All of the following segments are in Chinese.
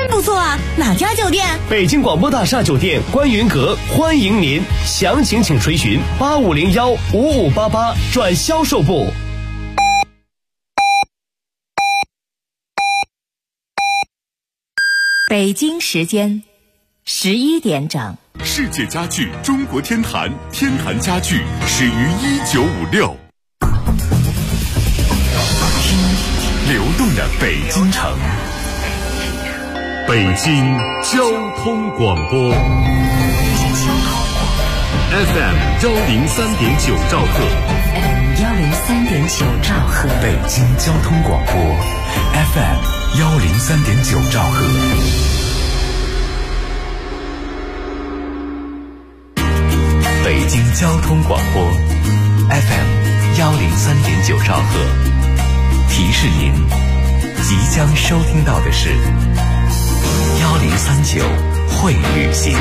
不错啊，哪家酒店？ 北京广播大厦酒店观云阁欢迎您，详情请垂询85015588转销售部。 北京时间11点整。 世界家具中国天坛，天坛家具始于1956。流动的北京城，北京交通广播 FM103.9兆赫 103.9兆赫， 北京交通广播 FM103.9兆赫。北京交通广播 FM103.9兆赫，提示您即将收听到的是1039会旅行。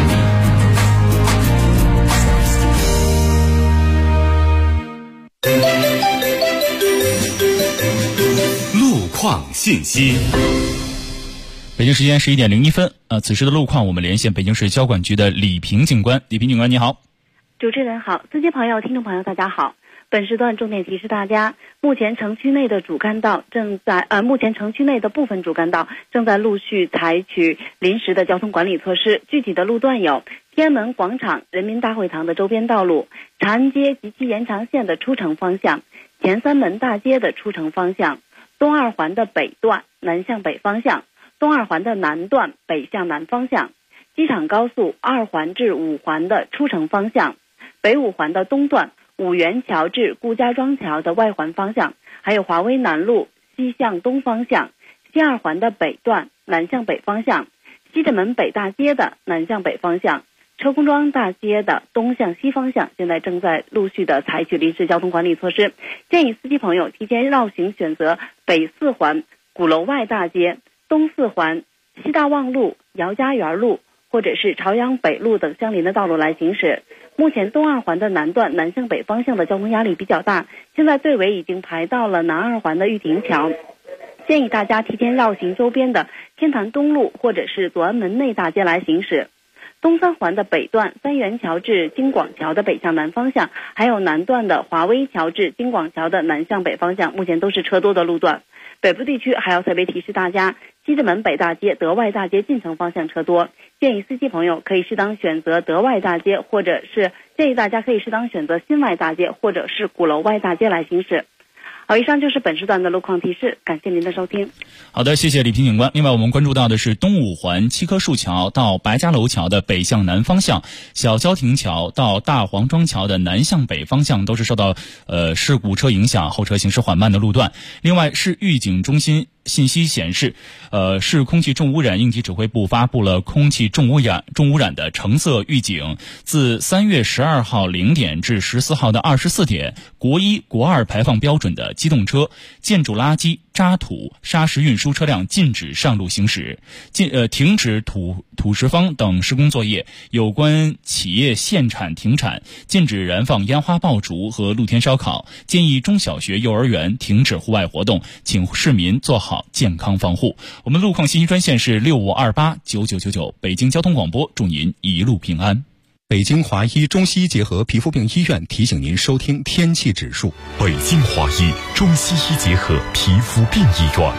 路况信息。 北京时间11点01分，此时的路况我们连线北京市交管局的李平警官。李平警官你好。 主持人好，司机朋友、听众朋友大家好。本时段重点提示大家，目前城区内的部分主干道正在陆续采取临时的交通管理措施。具体的路段有天安门广场、人民大会堂的周边道路、长安街及其延长线的出城方向、前三门大街的出城方向、东二环的北段南向北方向、东二环的南段北向南方向、机场高速2环至5环的出城方向、北5环的东段五元桥至顾家庄桥的外环方向，还有华威南路西向东方向、西2环的北段南向北方向、西直门北大街的南向北方向、车公庄大街的东向西方向，现在正在陆续的采取临时交通管理措施。建议司机朋友提前绕行，选择北4环鼓楼外大街、东4环西大望路、姚家园路或者是朝阳北路等相邻的道路来行驶。目前东2环的南段南向北方向的交通压力比较大，现在队尾已经排到了南2环的玉亭桥，建议大家提前绕行周边的天坛东路或者是左安门内大街来行驶。东3环的北段三元桥至京广桥的北向南方向，还有南段的华威桥至京广桥的南向北方向，目前都是车多的路段。北部地区还要特别提示大家，西直门北大街、德外大街进城方向车多，建议司机朋友可以适当选择德外大街，或者是建议大家可以适当选择新外大街或者是鼓楼外大街来行驶。好，以上就是本时段的路况提示，感谢您的收听。 好的，谢谢李平警官。另外我们关注到的是东5环七棵树桥到白家楼桥的北向南方向，小交亭桥到大黄庄桥的南向北方向都是受到事故车影响，后车行驶缓慢的路段。另外市预警中心信息显示，市空气重污染应急指挥部发布了空气重污染的橙色预警。自3月12号0点至14号的24点，国1、国2排放标准的机动车、建筑垃圾、渣土、砂石运输车辆禁止上路行驶，停止土石方等施工作业，有关企业限产停产，禁止燃放烟花爆竹和露天烧烤，建议中小学、幼儿园停止户外活动，请市民做好健康防护。我们路况信息专线是65289999，北京交通广播，祝您一路平安。 北京华医中西医结合皮肤病医院提醒您收听天气指数。 北京华医中西医结合皮肤病医院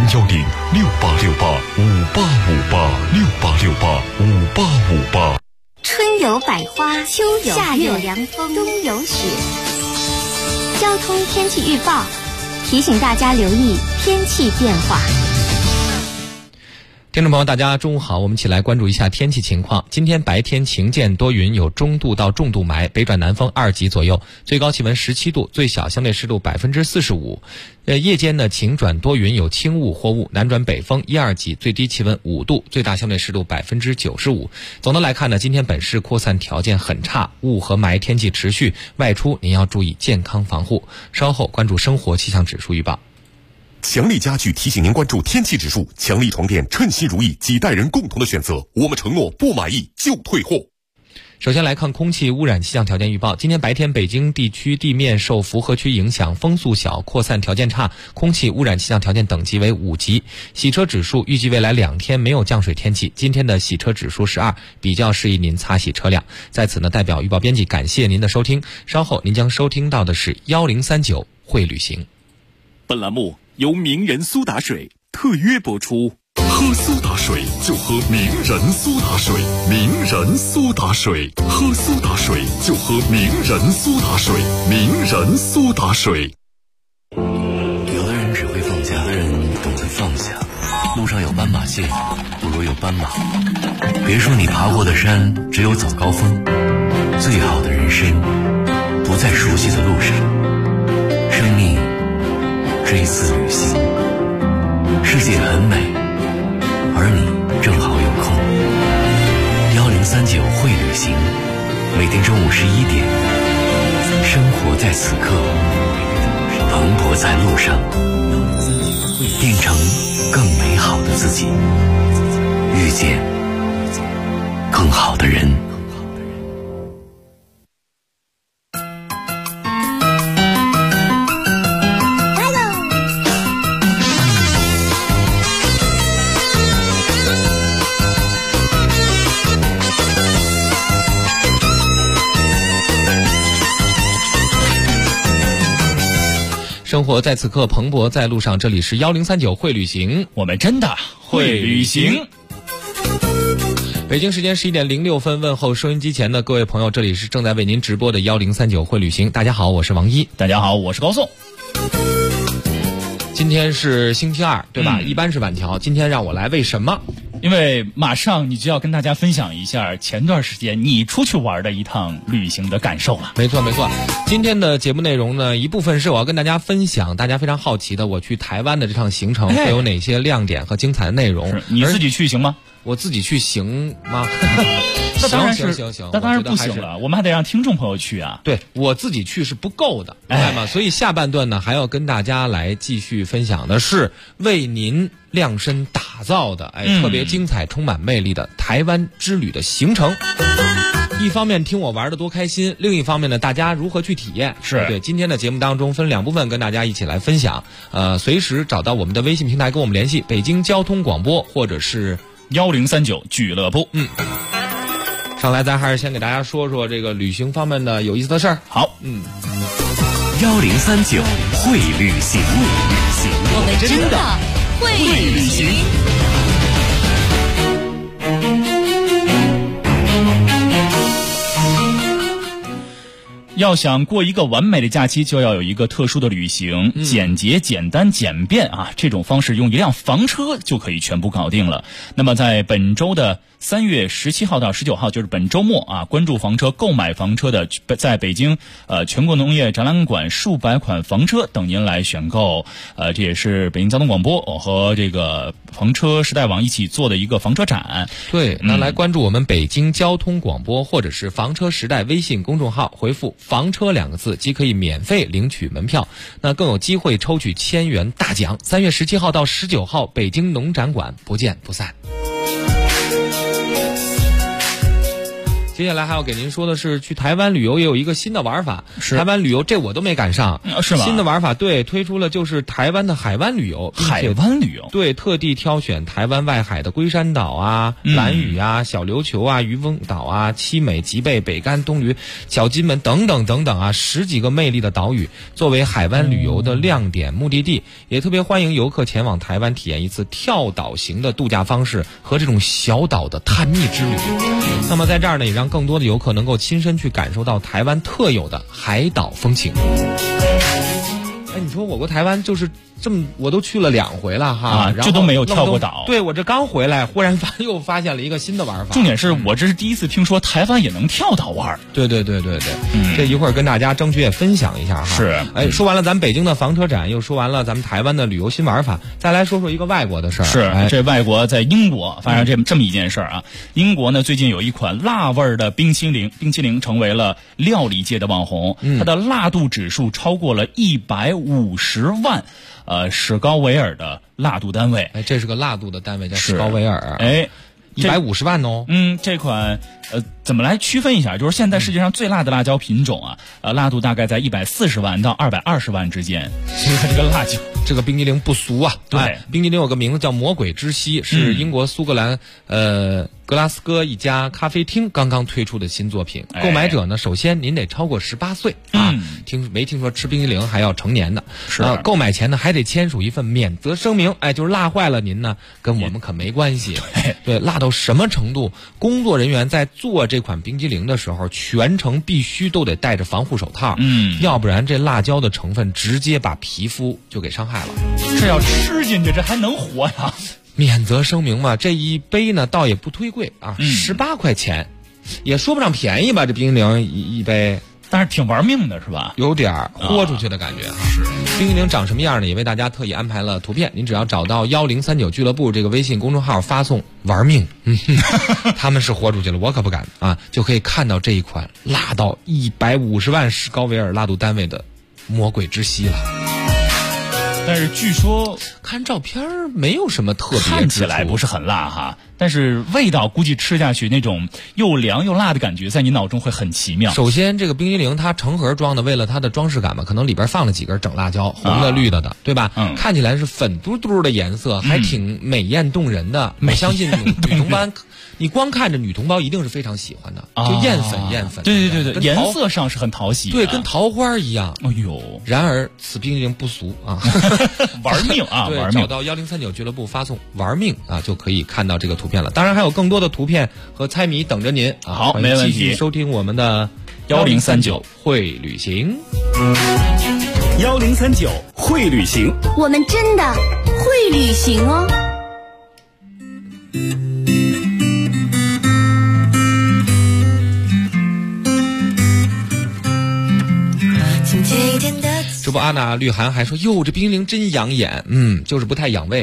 ，0106868586868685858。 春有百花，秋有夏有凉风，冬有雪。交通天气预报提醒大家留意天气变化。 听众朋友大家中午好，我们一起来关注一下天气情况。今天白天晴间多云，有中度到重度霾，北转南风2级左右，最高气温17度，最小相对湿度45%。夜间呢晴转多云，有轻雾或雾，南转北风1、2级，最低气温5度，最大相对湿度95%。总的来看呢，今天本市扩散条件很差，雾和霾天气持续，外出您要注意健康防护。稍后关注生活气象指数预报。 强力家具提醒您关注天气指数，强力床垫称心如意，几代人共同的选择，我们承诺不满意就退货。 首先来看空气污染气象条件预报。今天白天北京地区地面受符合区影响，风速小，扩散条件差，空气污染气象条件等级为5级。洗车指数预计未来2天没有降水天气，今天的洗车指数是2，比较适宜您擦洗车辆。在此呢，代表预报编辑感谢您的收听。稍后您将收听到的是1039会旅行。 本栏目由名人苏打水特约播出。喝苏打水就喝名人苏打水，名人苏打水，喝苏打水就喝名人苏打水，名人苏打水。 有的人只会放假，有的人懂得放下。路上有斑马线，不如有斑马。别说你爬过的山只有早高峰，最好的人生不在熟悉的路上。生命是一次旅行，世界很美，而你正好有空。1039会旅行，每天中午11点，生活在此刻，蓬勃在路上，变成更美好的自己，遇见更好的人。 生活在此刻，蓬勃在路上。这里是1039会旅行， 我们真的会旅行。 北京时间11点06分，问候收音机前的各位朋友，这里是正在为您直播的1039会旅行。大家好，我是王一。 大家好，我是高颂。 今天是星期二，对吧？一般是晚调，今天让我来，为什么？ 因为马上你就要跟大家分享一下前段时间你出去玩的一趟旅行的感受了。 没错没错，今天的节目内容呢，一部分是我要跟大家分享大家非常好奇的我去台湾的这趟行程会有哪些亮点和精彩的内容。 是你自己去行吗？ 我自己去行吗？ 那当然是行， 那当然不行了，我们还得让听众朋友去啊。 对，我自己去是不够的，明白吗？所以下半段呢，还要跟大家来继续分享的是为您量身打造的特别精彩充满魅力的台湾之旅的行程。一方面听我玩得多开心，另一方面呢，大家如何去体验。 是对。今天的节目当中分2部分跟大家一起来分享。随时找到我们的微信平台跟我们联系，北京交通广播或者是 1039俱乐部。 上来咱还是先给大家说说这个旅行方面的有意思的事儿。 好 1039会旅行， 我们真的会旅行。 要想过一个完美的假期，就要有一个特殊的旅行，简洁、简单、简便啊！这种方式用一辆房车就可以全部搞定了。那么在本周的3月17号到19号，就是本周末啊，关注房车、购买房车的，在北京全国农业展览馆数百款房车等您来选购。这也是北京交通广播和这个房车时代网一起做的一个房车展。 对，那来关注我们北京交通广播或者是房车时代微信公众号，回复房车2个字即可以免费领取门票，那更有机会抽取1000元大奖。3月17号到19号，北京农展馆不见不散。接下来还要给您说的是，去台湾旅游也有一个新的玩法。台湾旅游这我都没赶上， 是吗？ 新的玩法，对，推出了就是台湾的海湾旅游。 海湾旅游， 对，特地挑选台湾外海的龟山岛啊、兰屿啊、小琉球啊、渔翁岛啊、七美、吉贝、北竿、东屿、小金门等等等等啊，10几个魅力的岛屿作为海湾旅游的亮点目的地，也特别欢迎游客前往台湾体验一次跳岛型的度假方式和这种小岛的探秘之旅。那么在这儿呢，也让更多的游客能够亲身去感受到台湾特有的海岛风情。你说我国台湾就是这么，我都去了2回了哈， 这都没有跳过岛。 对，我这刚回来，忽然又发现了一个新的玩法。 重点是我这是第一次听说台湾也能跳岛玩。 对，这一会儿跟大家争取也分享一下哈。 是， 说完了咱们北京的房车展，又说完了咱们台湾的旅游新玩法，再来说说一个外国的事儿。 是，这外国在英国发生这么一件事儿啊。英国呢最近有一款辣味的冰淇淋成为了料理界的网红，它的辣度指数超过了150万。史高维尔的辣度单位， 这是个辣度的单位，叫史高维尔， 150 万哦。 这款怎么来区分一下？就是现在世界上最辣的辣椒品种啊，辣度大概在140万到220万之间。这个辣椒， 这个冰激凌不俗啊！ 对， 冰激凌有个名字叫魔鬼之息，是英国苏格兰格拉斯哥一家咖啡厅刚刚推出的新作品。购买者呢，首先您得超过18岁啊，没听说吃冰激凌还要成年的。 是购买前呢还得签署一份免责声明，就是辣坏了您呢，跟我们可没关系。对，辣到什么程度？工作人员在做这款冰激凌的时候，全程必须都得戴着防护手套，要不然这辣椒的成分直接把皮肤就给伤害了。 这要吃进去，这还能活呀？ 免责声明嘛，这一杯呢倒也不忒贵啊，18块钱，也说不上便宜吧，这冰激凌一杯。 但是挺玩命的是吧？ 有点豁出去的感觉啊！是冰激凌长什么样呢？也为大家特意安排了图片，您只要找到1039俱乐部这个微信公众号，发送玩命，他们是豁出去了，我可不敢啊，就可以看到这一款辣到150万施高维尔辣度单位的魔鬼之息了。 但是据说看照片没有什么特别， 看起来不是很辣哈，但是味道估计吃下去那种又凉又辣的感觉，在你脑中会很奇妙。 首先，这个冰激凌它成盒装的，为了它的装饰感嘛，可能里边放了几根整辣椒，红的、绿的，对吧？看起来是粉嘟嘟的颜色，还挺美艳动人的。我相信女同胞，你光看着女同胞一定是非常喜欢的，就艳粉。 对，颜色上是很讨喜， 对，跟桃花一样。 哎呦， 然而此冰激凌不俗啊， 玩命啊， 对， 玩命！ 找到1039俱乐部发送玩命啊，就可以看到这个图片了。当然还有更多的图片和猜谜等着您啊！ 好，没问题。 继续收听我们的1039会旅行。 1039会旅行， 我们真的会旅行哦。 这不，阿娜绿涵还说：“哟，这冰激凌真养眼，就是不太养胃。”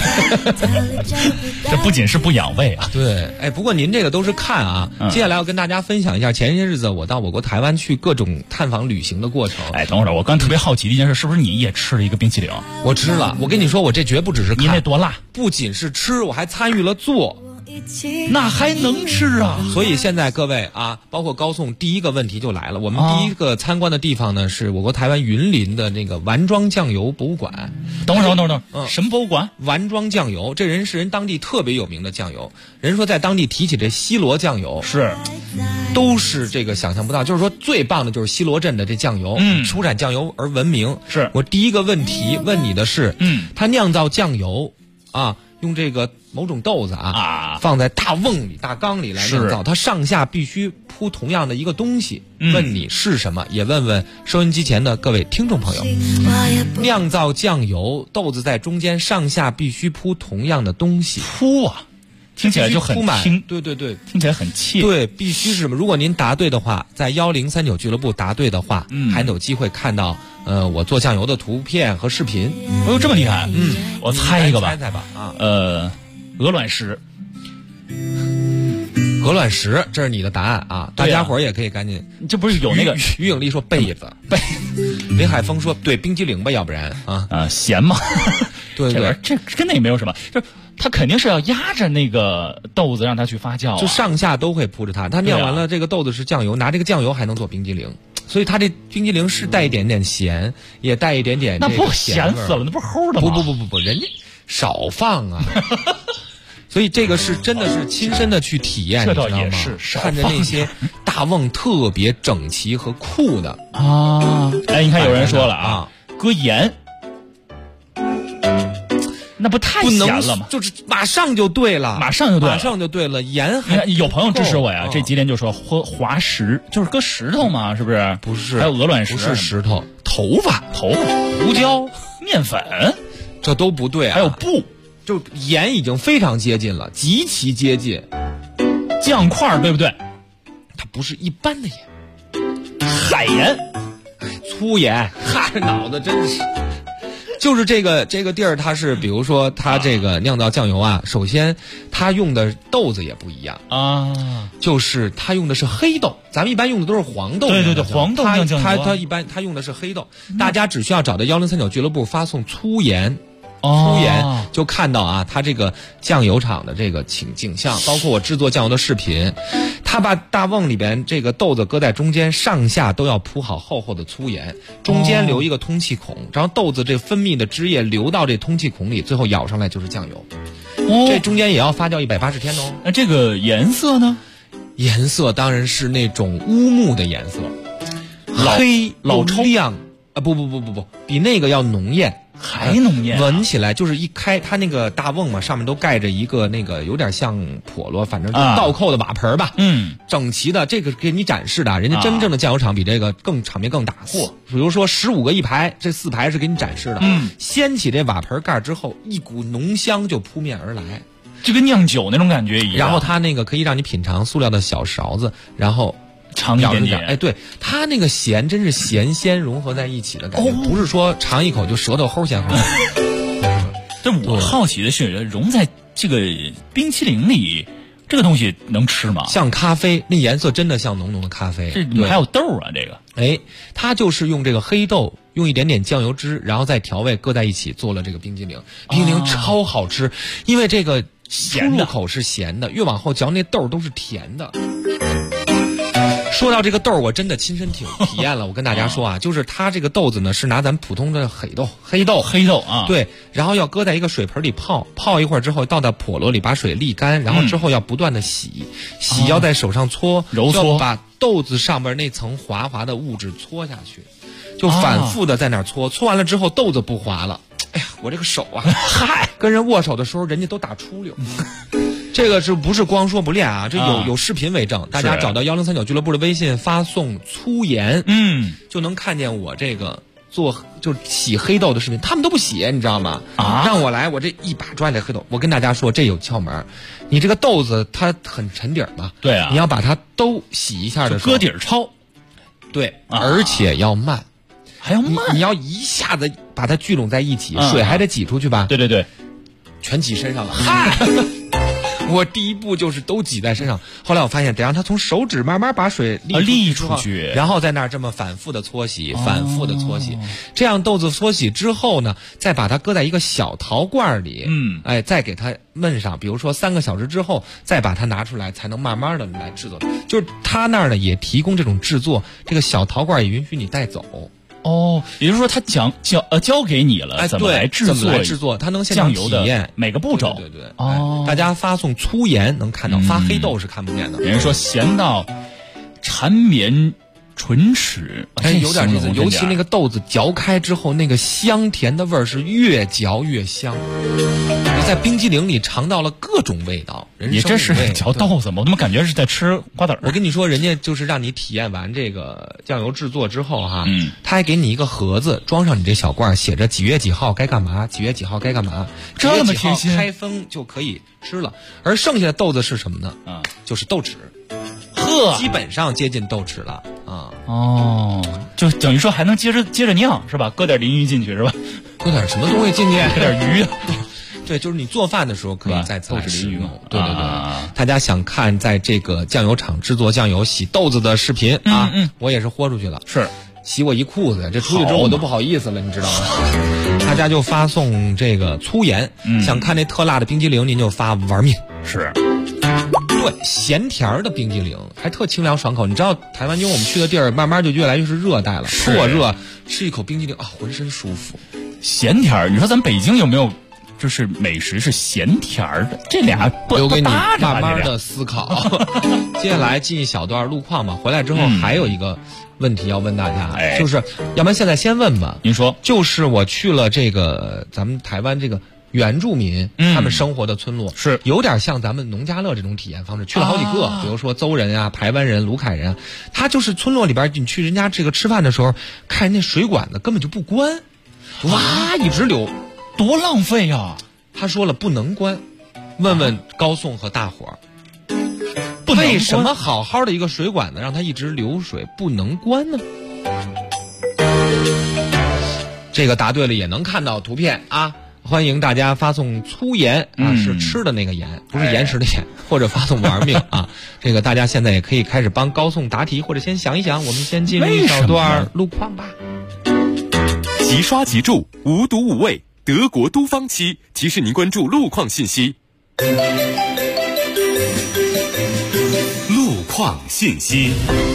这不仅是不养胃啊， 对，不过您这个都是看啊。接下来要跟大家分享一下前些日子我到我国台湾去各种探访旅行的过程。 等会儿，我刚特别好奇的一件事，是不是你也吃了一个冰淇淋？ 我吃了，我跟你说，我这绝不只是看， 你那多辣！ 不仅是吃，我还参与了做。 那还能吃啊！ 所以现在各位啊，包括高颂，第一个问题就来了。我们第一个参观的地方呢，是我国台湾云林的那个丸庄酱油博物馆。 等会儿，什么博物馆？ 丸庄酱油，这人是人当地特别有名的酱油。人说在当地提起这西螺酱油，都是这个想象不到。就是说最棒的就是西螺镇的这酱油，出产酱油而闻名。 是我第一个问题问你的是，它酿造酱油啊，用这个某种豆子放在大瓮里、大缸里来酿造，它上下必须铺同样的一个东西。问你是什么？也问问收音机前的各位听众朋友，酿造酱油，豆子在中间，上下必须铺同样的东西。 铺啊，听起来就很轻。 对， 听起来很切。 对，必须是什么？如果您答对的话，在1039俱乐部答对的话，还有机会看到我做酱油的图片和视频。 这么厉害？我猜一个吧。 猜吧啊。 鹅卵石。 鹅卵石，这是你的答案啊！大家伙儿也可以赶紧。 这不是有那个于颖丽说被子，林海峰说对冰激凌吧，要不然咸嘛。 对， 这跟那也没有什么，就是他肯定是要压着那个豆子让它去发酵， 就上下都会铺着它。他酿完了这个豆子是酱油，拿这个酱油还能做冰激凌，所以它这冰激凌是带一点点咸，也带一点点那不咸死了，那不是齁的吗？ 不，人家少放啊。所以这个是真的是亲身的去体验， 这倒也是看着那些大瓮特别整齐和酷的啊！你看有人说了啊，搁盐，那不太咸了吗？ 就是马上就对了， 马上就对了。盐还有朋友支持我呀，这几点就说滑石，就是搁石头嘛，是不是？ 不是， 还有鹅卵石， 不是石头，头发、 胡椒、面粉， 这都不对啊。 还有布。 就盐已经非常接近了，极其接近酱块，对不对？ 它不是一般的盐， 海盐， 粗盐，这脑子真是。就是这个地儿，它是比如说它这个酿造酱油啊，首先它用的豆子也不一样啊， 就是它用的是黑豆，咱们一般用的都是黄豆。 对，黄豆酿酱油， 它一般它用的是黑豆，大家只需要找到1039俱乐部发送粗盐。 粗盐，就看到啊，它这个酱油厂的这个景象，包括我制作酱油的视频，他把大瓮里边这个豆子搁在中间，上下都要铺好厚厚的粗盐，中间留一个通气孔，然后豆子这分泌的汁液流到这通气孔里，最后舀上来就是酱油。这中间也要发酵180天哦。 那这个颜色呢？ 颜色当然是那种乌木的颜色，黑老亮啊！不，比那个要浓艳。 还浓艳， 闻起来就是一开它那个大瓮嘛，上面都盖着一个那个有点像笸箩，反正就倒扣的瓦盆吧，整齐的，这个给你展示的，人家真正的酱油厂比这个场面更大。比如说15个一排，这4排是给你展示的。掀起这瓦盆盖之后，一股浓香就扑面而来， 就跟酿酒那种感觉一样。 然后它那个可以让你品尝塑料的小勺子，然后尝一点点， 哎，对，它那个咸真是咸鲜融合在一起的感觉，不是说尝一口就舌头齁咸齁。 但我好奇的是，融在这个冰淇淋里，这个东西能吃吗？ 像咖啡，那颜色真的像浓浓的咖啡。 这里面还有豆啊，这个。 哎，它就是用这个黑豆，用一点点酱油汁，然后再调味搁在一起做了这个冰激凌。冰激凌超好吃，因为这个出入口是咸的，越往后嚼那豆都是甜的。说到这个豆，我真的亲身体验了。我跟大家说啊，就是它这个豆子呢是拿咱普通的黑豆啊， 对，然后要搁在一个水盆里泡一会儿之后，倒到笸箩里把水沥干，然后之后要不断的洗，要在手上搓， 揉搓， 要把豆子上面那层滑滑的物质搓下去，就反复的在那儿搓，搓完了之后豆子不滑了。哎呀，我这个手啊，嗨，跟人握手的时候人家都打出溜。这个是不是光说不练啊？这有视频为证，大家找到1039俱乐部的微信，发送粗盐，就能看见我这个就是洗黑豆的视频。他们都不洗，你知道吗？让我来，我这一把抓起来黑豆。我跟大家说，这有窍门。你这个豆子它很沉底儿嘛， 对啊， 你要把它都洗一下的时候， 搁底儿焯， 对，而且要慢， 还要慢， 你要一下子把它聚拢在一起，水还得挤出去吧？ 对， 全挤身上了。嗨。我第一步就是都挤在身上，后来我发现得让它从手指慢慢把水沥出去，然后在那儿这么反复的搓洗，这样豆子搓洗之后呢，再把它搁在一个小陶罐里，哎，再给它焖上，比如说3个小时之后，再把它拿出来，才能慢慢的来制作。就是他那儿呢也提供这种制作，这个小陶罐也允许你带走。 也就是说他教给你了怎么来制作，他能现场体验每个步骤。 对，大家发送粗盐能看到，发黑豆是看不见的。 人家说咸到缠绵唇齿， 有点意思。尤其那个豆子嚼开之后，那个香甜的味儿是越嚼越香。你在冰激凌里尝到了各种味道， 你这是嚼豆子吗？我怎么感觉是在吃瓜子儿？ 我跟你说，人家就是让你体验完这个酱油制作之后哈，他还给你一个盒子，装上你这小罐，写着几月几号该干嘛，几月几号该干嘛， 这么贴心， 开封就可以吃了。而剩下的豆子是什么呢？就是豆豉。基本上接近豆豉了啊！ 就等于说还能接着酿是吧？搁点鲮鱼进去是吧？ 搁点什么东西进去？ 搁点鱼。 对，就是你做饭的时候可以再豆豉鲮鱼嘛。对，大家想看在这个酱油厂制作酱油洗豆子的视频啊，我也是豁出去了， 是洗我一裤子，这出去之后我都不好意思了，你知道吗？大家就发送这个粗盐，想看那特辣的冰激凌，您就发玩命。 是。 对，咸甜的冰激凌还特清凉爽口。你知道台湾因为我们去的地儿慢慢就越来越是热带了，特热，吃一口冰激凌啊，浑身舒服。 咸甜，你说咱北京有没有就是美食是咸甜的？这俩留给你慢慢的思考。接下来进一小段路况吧，回来之后还有一个问题要问大家，就是要不然现在先问吧。 您说， 就是我去了这个咱们台湾这个原住民他们生活的村落， 是有点像咱们农家乐这种体验方式，去了好几个，比如说邹人啊、排湾人、卢凯人，他就是村落里边，你去人家这个吃饭的时候，看人家水管子根本就不关，哇，一直流， 多浪费呀！ 他说了不能关，问问高颂和大伙儿，为什么好好的一个水管子让它一直流水不能关呢？这个答对了也能看到图片啊。欢迎大家发送粗盐啊，是吃的那个盐，不是岩石的盐，或者发送玩命啊。这个大家现在也可以开始帮高颂答题，或者先想一想，我们先进入一小段路况吧。 即刷即注，无毒无味， 德国都方漆提示您关注路况信息。路况信息。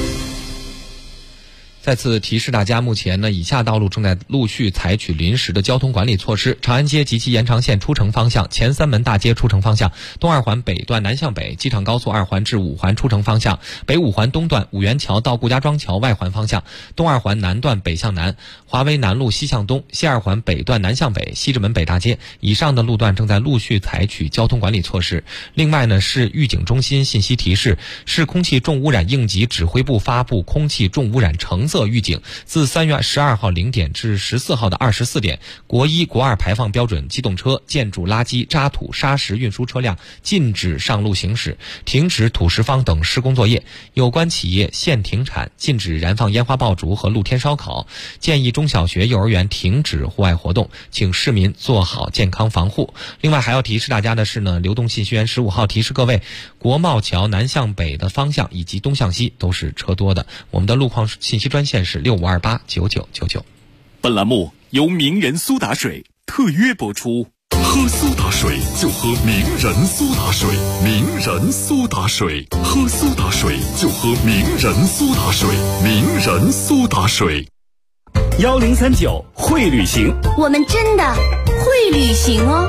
再次提示大家，目前呢，以下道路正在陆续采取临时的交通管理措施：长安街及其延长线出城方向、前三门大街出城方向、东二环北段南向北、机场高速2环至5环出城方向、北5环东段五元桥到顾家庄桥外环方向、东二环南段北向南、华威南路西向东、西二环北段南向北、西直门北大街以上的路段正在陆续采取交通管理措施。另外呢，市预警中心信息提示，市空气重污染应急指挥部发布空气重污染橙色预警，自3月12号0点至14号的24点，国1、国2排放标准机动车、建筑垃圾、渣土、砂石运输车辆禁止上路行驶，停止土石方等施工作业。有关企业限停产，禁止燃放烟花爆竹和露天烧烤。建议中小学、幼儿园停止户外活动，请市民做好健康防护。另外还要提示大家的是呢，流动信息员15号提示各位，国贸桥南向北的方向以及东向西都是车多的。我们的路况信息专线是65289999。 本栏目由名人苏打水特约播出。喝苏打水就喝名人苏打水，名人苏打水，喝苏打水就喝名人苏打水，名人苏打水。 1039会旅行， 我们真的会旅行哦。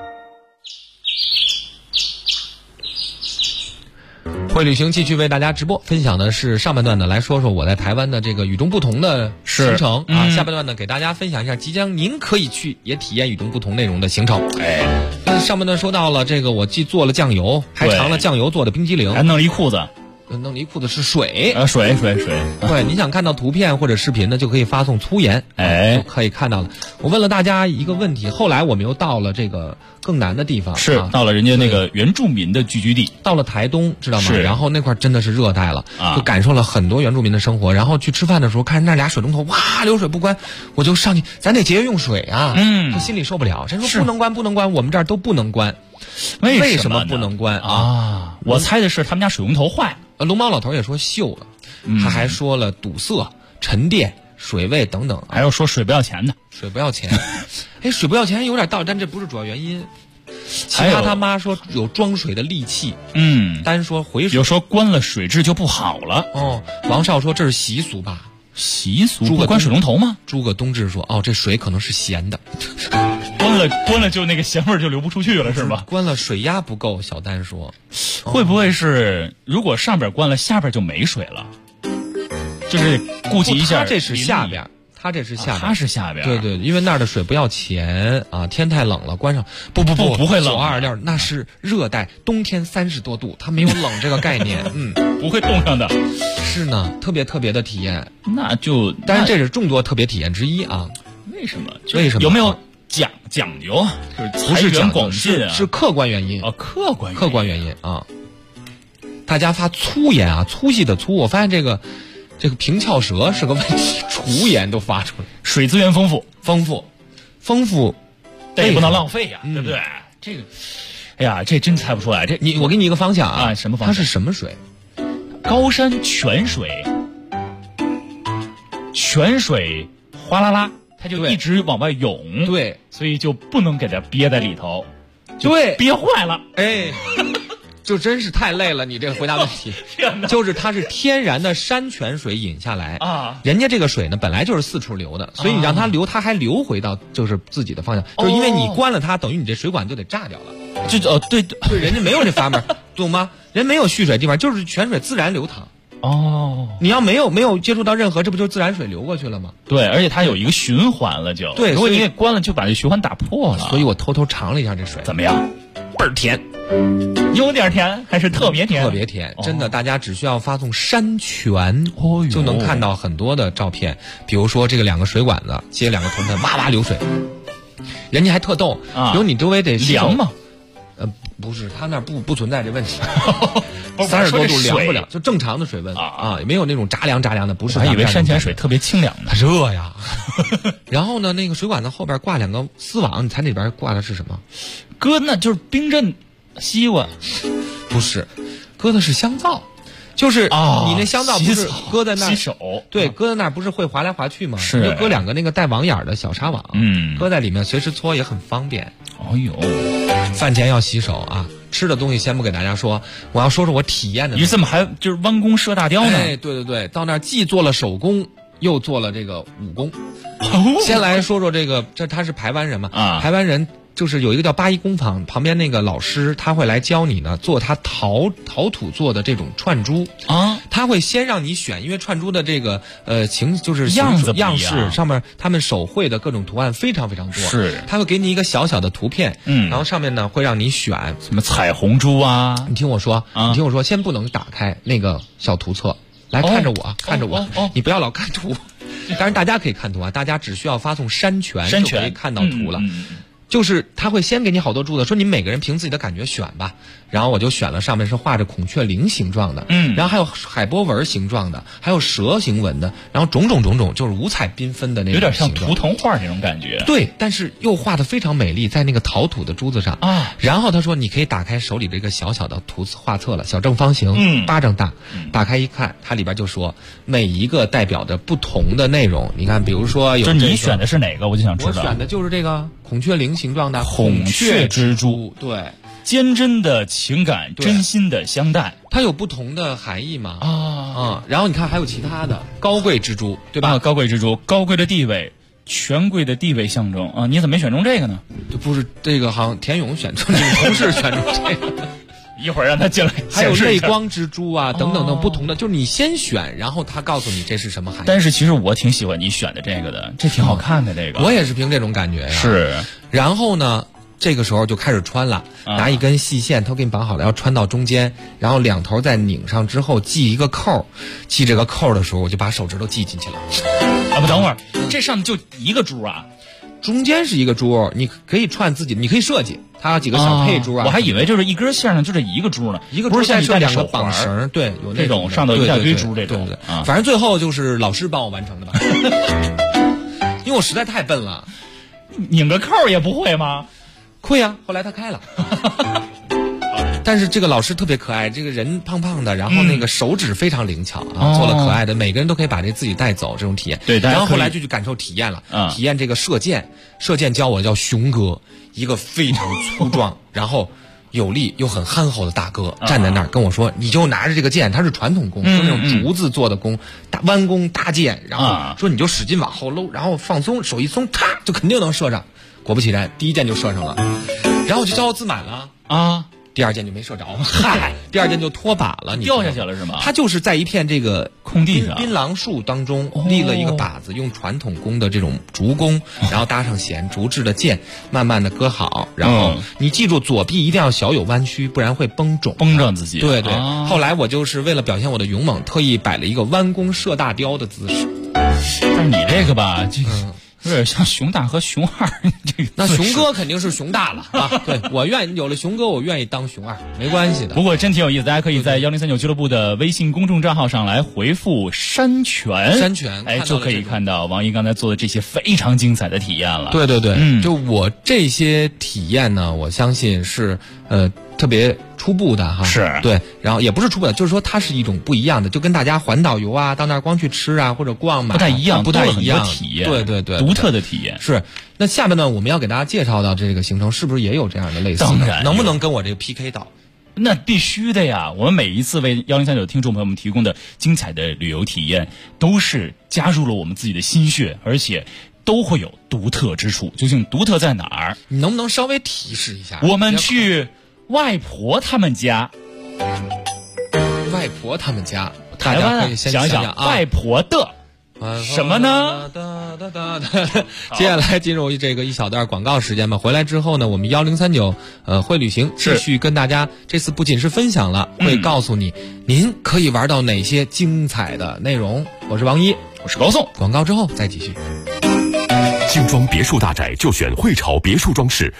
会旅行继续为大家直播，分享的是上半段呢，来说说我在台湾的这个与众不同的行程啊。下半段呢，给大家分享一下即将您可以去也体验与众不同内容的行程。上半段说到了这个，我既做了酱油，还尝了酱油做的冰激凌， 还弄了一裤子。 弄了一裤子是水水。 对，你想看到图片或者视频呢，就可以发送粗言，就可以看到了。我问了大家一个问题，后来我们又到了这个更南的地方， 是到了人家那个原住民的聚居地， 到了台东，知道吗？ 是。 然后那块真的是热带了，就感受了很多原住民的生活。然后去吃饭的时候，看那俩水龙头，哇，流水不关，我就上去，咱得节约用水啊。就心里受不了，人说不能关，我们这儿都不能关。为什么不能关啊？ 我猜的是他们家水龙头坏了。 龙猫老头也说锈了，他还说了堵塞、沉淀、水位等等， 还有说水不要钱的， 水不要钱。水不要钱有点道理，但这不是主要原因。其他妈说有装水的利器，单说回水， 有说关了水质就不好了。 王少说这是习俗吧？ 习俗不关水龙头吗？ 诸葛冬至说这水可能是咸的。 关了就那个咸味就流不出去了是吧？ 关了水压不够，小丹说， 会不会是如果上边关了，下边就没水了？就是顾及一下。 他这是下边，他是下边。对，因为那儿的水不要钱啊，天太冷了，关上不会冷，926那是热带，冬天30多度，它没有冷这个概念， 不会冻上的。 是呢，特别的体验。当然这是众多特别体验之一啊。 为什么？ 有没有讲究？就是不是财源广进是客观原因客观原因啊。大家发粗言啊，粗细的粗，我发现这个平翘舌是个问题，粗言都发出来。 水资源丰富， 但也不能浪费呀，对不对？这个，哎呀，这真猜不出来。 我给你一个方向啊， 什么方向？ 它是什么水？ 高山泉水，哗啦啦，它就一直往外涌， 对， 所以就不能给它憋在里头， 对， 憋坏了， 就真是太累了。你这个回答问题，就是它是天然的山泉水引下来啊，人家这个水呢本来就是四处流的，所以你让它流，它还流回到就是自己的方向，就是因为你关了它，等于你这水管就得炸掉了。对，人家没有这阀门，懂吗？人没有蓄水地方，就是泉水自然流淌。你要没有接触到任何，这不就自然水流过去了吗？ 对，而且它有一个循环了就。对，如果你给关了，就把这循环打破了。 所以我偷偷尝了一下这水， 怎么样？ 倍儿甜， 有点甜还是特别甜？ 特别甜，真的，大家只需要发送山泉，就能看到很多的照片。比如说这个2个水管子接2个铜盆，哇哇流水，人家还特逗，比如你周围得凉吗？ 不是，他那儿不存在这问题，30多度凉不了，就正常的水温也没有那种炸凉的，不是。 我还以为山泉水特别清凉呢， 热呀。然后呢，那个水管子后边挂2个丝网，你猜那里边挂的是什么？ 搁那就是冰镇西瓜， 不是，搁的是香皂。 就是你那香皂不是搁在那儿洗手， 对，搁在那儿不是会滑来滑去吗？ 是， 就搁2个那个带网眼的小纱网，搁在里面随时搓也很方便。 哎呦， 饭前要洗手啊！吃的东西先不给大家说，我要说说我体验的。 你怎么还就是弯弓射大雕呢？ 哎，对，到那儿既做了手工，又做了这个武功。先来说说这个，他是台湾人嘛？台湾人。就是有一个叫八一工坊旁边那个老师，他会来教你呢做他陶土做的这种串珠啊。他会先让你选，因为串珠的这个就是样式上面他们手绘的各种图案非常非常多。 是， 他会给你一个小小的图片，然后上面呢会让你选什么彩虹珠啊。 你听我说，先不能打开那个小图册，来看着我，看着我，你不要老看图。当然大家可以看图啊，大家只需要发送山泉就可以看到图了。就是他会先给你好多珠子，说你每个人凭自己的感觉选吧。然后我就选了上面是画着孔雀翎形状的，然后还有海波纹形状的，还有蛇形纹的，然后种种就是五彩缤纷的那种， 有点像图腾画那种感觉。 对，但是又画得非常美丽，在那个陶土的珠子上啊。然后他说你可以打开手里这个小小的画册了，小正方形，巴掌大，打开一看，它里边就说每一个代表着不同的内容。你看，比如说有你选的是哪个？我就想知道。 我选的就是这个孔雀翎形状的孔雀之珠， 对。 坚贞的情感，真心的相待， 它有不同的含义嘛？然后你看还有其他的高贵之珠，对吧？ 高贵之珠，高贵的地位，权贵的地位象征啊！你怎么没选中这个呢？ 就不是这个，好像田勇选中，你们同事选中这个。 一会儿让他进来。 还有泪光之珠啊，等等不同的，就是你先选，然后他告诉你这是什么含义。 但是其实我挺喜欢你选的这个的，这挺好看的这个。 我也是凭这种感觉呀。 是。 然后呢？这个时候就开始穿了，拿一根细线，他给你绑好了，要穿到中间，然后两头再拧上之后系一个扣，系这个扣的时候，我就把手指头系进去了。 不，等会儿，这上面就一个珠啊， 中间是一个珠，你可以串自己，你可以设计，它有几个小配珠啊。 我还以为就是一根线上就这一个珠呢， 一个珠线是2个绑绳，对，有这种上头一大堆珠这种。 对，反正最后就是老师帮我完成的吧，因为我实在太笨了， 拧个扣也不会吗？ 会啊，后来他开了。但是这个老师特别可爱，这个人胖胖的，然后那个手指非常灵巧啊，做了可爱的，每个人都可以把这自己带走这种体验。 对， 然后后来就去感受体验了，体验这个射箭教我叫熊哥，一个非常粗壮，然后有力又很憨厚的大哥站在那儿跟我说，你就拿着这个箭，它是传统弓，就那种竹子做的弓，弯弓搭箭，然后说你就使劲往后搂，然后放松，手一松，啪就肯定能射上。果不其然，第一箭就射上了，然后我就骄傲自满了啊。第二箭就没射着，嗨，第二箭就脱靶了，你掉下去了是吗？ 他就是在一片这个空地上， 槟榔树当中立了一个靶子，用传统弓的这种竹弓，然后搭上弦，竹制的箭，慢慢的搁好，然后你记住左臂一定要小有弯曲，不然会绷肿自己。 对对，后来我就是为了表现我的勇猛，特意摆了一个弯弓射大雕的姿势。 但是你这个吧，这个。有点像熊大和熊二，这个那熊哥肯定是熊大了啊！对，我有了熊哥，我愿意当熊二，没关系的。 不过真挺有意思，大家可以在1039俱乐部的微信公众账号上来回复山泉，哎，就可以看到王一刚才做的这些非常精彩的体验了。 对对对，就我这些体验呢，我相信是特别初步的哈， 是对，然后也不是初步的，就是说它是一种不一样的，就跟大家环岛游啊，到那儿光去吃啊或者逛嘛， 不太一样， 不太一样体验， 对对对， 独特的体验是。那下面呢，我们要给大家介绍到这个行程，是不是也有这样的类似的？ 当然， 能不能跟我这个 PK 到？ 那必须的呀！我们每一次为1039听众朋友们提供的精彩的旅游体验，都是加入了我们自己的心血，而且都会有独特之处。究竟独特在哪儿？ 你能不能稍微提示一下？ 我们去外婆他们家。 外婆他们家， 台湾可以先想想啊， 外婆的什么呢？ 接下来进入这个一小段广告时间吧。回来之后呢，我们1039会旅行继续跟大家，这次不仅是分享了，会告诉你您可以玩到哪些精彩的内容。我是王一， 我是高颂。 广告之后再继续。 精装别墅大宅就选汇潮别墅装饰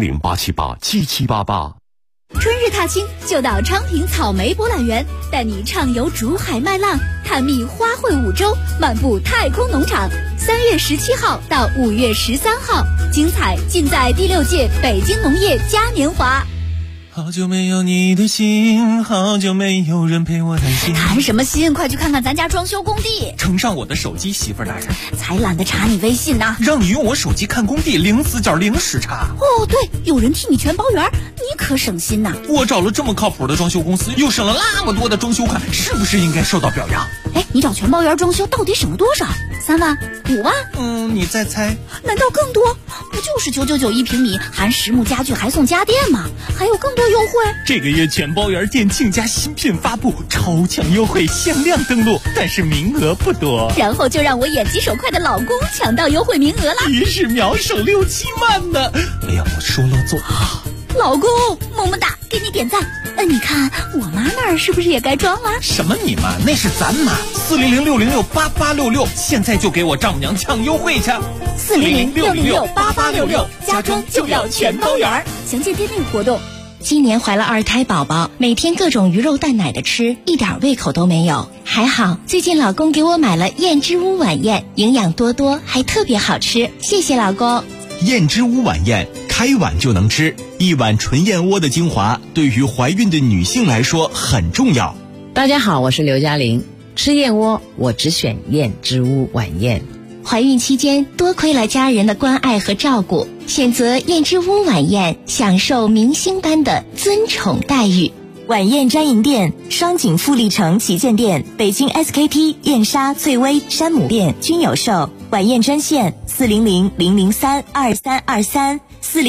，400-878-7788。 春日踏青就到昌平草莓博览园，带你畅游竹海麦浪，探秘花卉五洲，漫步太空农场。3月17号到5月13号，精彩尽在第6届北京农业嘉年华。 好久没有你的心，好久没有人陪我谈心。 谈什么心？快去看看咱家装修工地。 呈上我的手机，媳妇儿大人。 才懒得查你微信呢。 让你用我手机看工地，零死角零时差。 哦，对，有人替你全包圆，你可省心呐。 我找了这么靠谱的装修公司，又省了那么多的装修款，是不是应该受到表扬？ 哎，你找全包圆装修到底省了多少？3万、5万？ 你再猜？ 难道更多？不就是999一平米，含实木家具还送家电吗？还有更多优惠。 这个月全包圆店庆家新品发布，超强优惠，限量登录，但是名额不多。 然后就让我眼疾手快的老公抢到优惠名额了， 一时秒手6、7万呢！哎呀，我说了做。 老公，么么哒，给你点赞。你看我妈那儿是不是也该装了？ 什么你妈？那是咱妈。400-606-8866，现在就给我丈母娘抢优惠去。 400-606-8866，家装就要全包圆。详见店内活动。 今年怀了2胎宝宝，每天各种鱼肉蛋奶的吃，一点胃口都没有。还好最近老公给我买了燕之屋晚宴，营养多多，还特别好吃，谢谢老公。 燕之屋晚宴，开碗就能吃，一碗纯燕窝的精华，对于怀孕的女性来说很重要。 大家好，我是刘嘉玲，吃燕窝我只选燕之屋晚宴。 怀孕期间多亏了家人的关爱和照顾，选择燕之屋晚宴，享受明星般的尊宠待遇。 晚宴专营店：双井富力城旗舰店、北京 SKP、燕莎、翠微、山姆店均有售。晚宴专线400-003-2323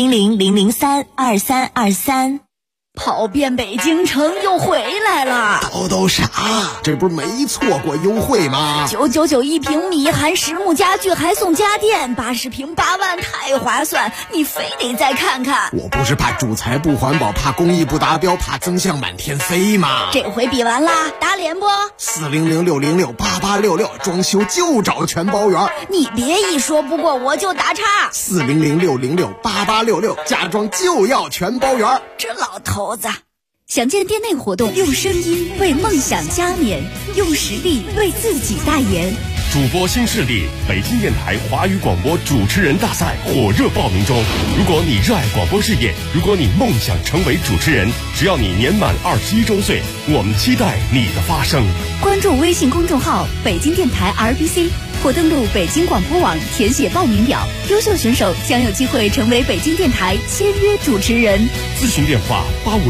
400-003-2323。 跑遍北京城又回来了。 都啥？这不是没错过优惠吗 ？999一平米，含实木家具还送家电，80平8万，太划算！你非得再看看。 我不是怕主材不环保，怕工艺不达标，怕增项满天飞吗？ 这回比完啦，打脸不 ？400-606-8866，装修就找全包圆。 你别一说不过我就打岔。 400-606-8866，家装就要全包圆。 这老头子。详见店内活动，用声音为梦想加冕，用实力为自己代言。 主播新势力，北京电台华语广播主持人大赛火热报名中。如果你热爱广播事业，如果你梦想成为主持人，只要你年满21周岁，我们期待你的发声。 关注微信公众号北京电台 RBC， 或登录北京广播网填写报名表，优秀选手将有机会成为北京电台签约主持人。 咨询电话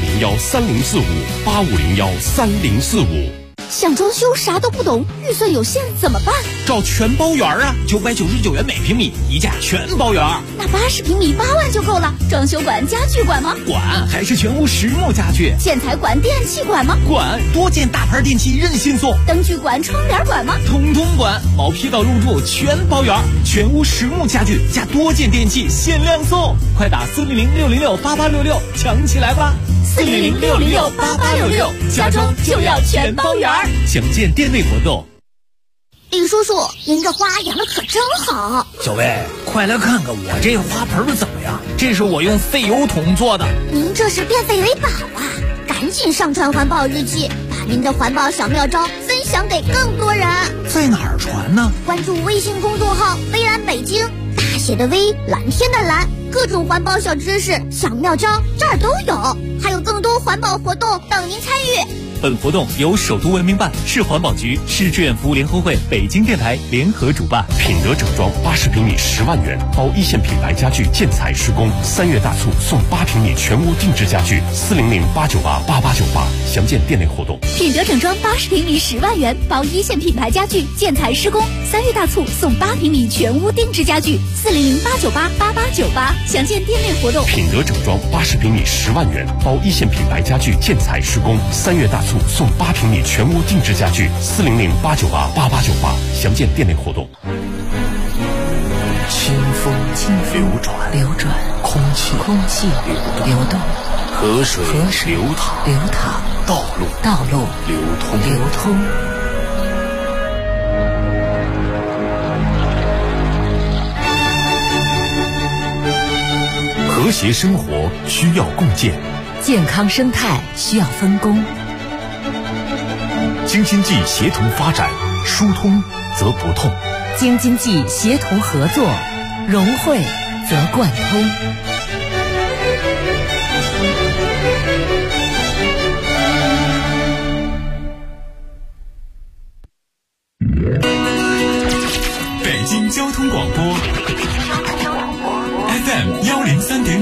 85013045，85013045。 想装修啥都不懂，预算有限怎么办？ 找全包圆啊，999元每平米，一价全包圆。 那80平米8万就够了。装修管、家具管吗？ 管，还是全屋实木家具。 建材管、电器管吗？ 管，多件大牌电器任性送。 灯具管、窗帘管吗？ 通通管，毛坯到入住全包圆，全屋实木家具加多件电器限量送。快打400-606-8866，抢起来吧 ！400-606-8866，家装就要全包圆。 详见店内活动。 李叔叔，您这花养的可真好。 小薇，快来看看我这花盆怎么样？这是我用废油桶做的。 您这是变废为宝啊！赶紧上传环保日记，把您的环保小妙招分享给更多人。 在哪儿传呢？ 关注微信公众号微蓝北京，大写的微，蓝天的蓝，各种环保小知识、小妙招这儿都有，还有更多环保活动等您参与。 本活动由首都文明办、市环保局、市志愿服务联合会、北京电台联合主办。 品德整装80平米10万元，包一线品牌家具建材施工。3月大促送8平米全屋定制家具，400-898-8898。详见店内活动。 品德整装80平米10万元，包一线品牌家具建材施工。3月大促送8平米全屋定制家具，400-898-8898。详见店内活动。 品德整装80平米10万元，包一线品牌家具建材施工。3月大促送8平米全屋定制家具，400-898-8898。详见店内活动。 清风流转，空气流动，河水流淌，道路流通。 和谐生活需要共建， 健康生态需要分工。 京津冀协同发展，疏通则不痛； 京津冀协同合作，融汇则贯通。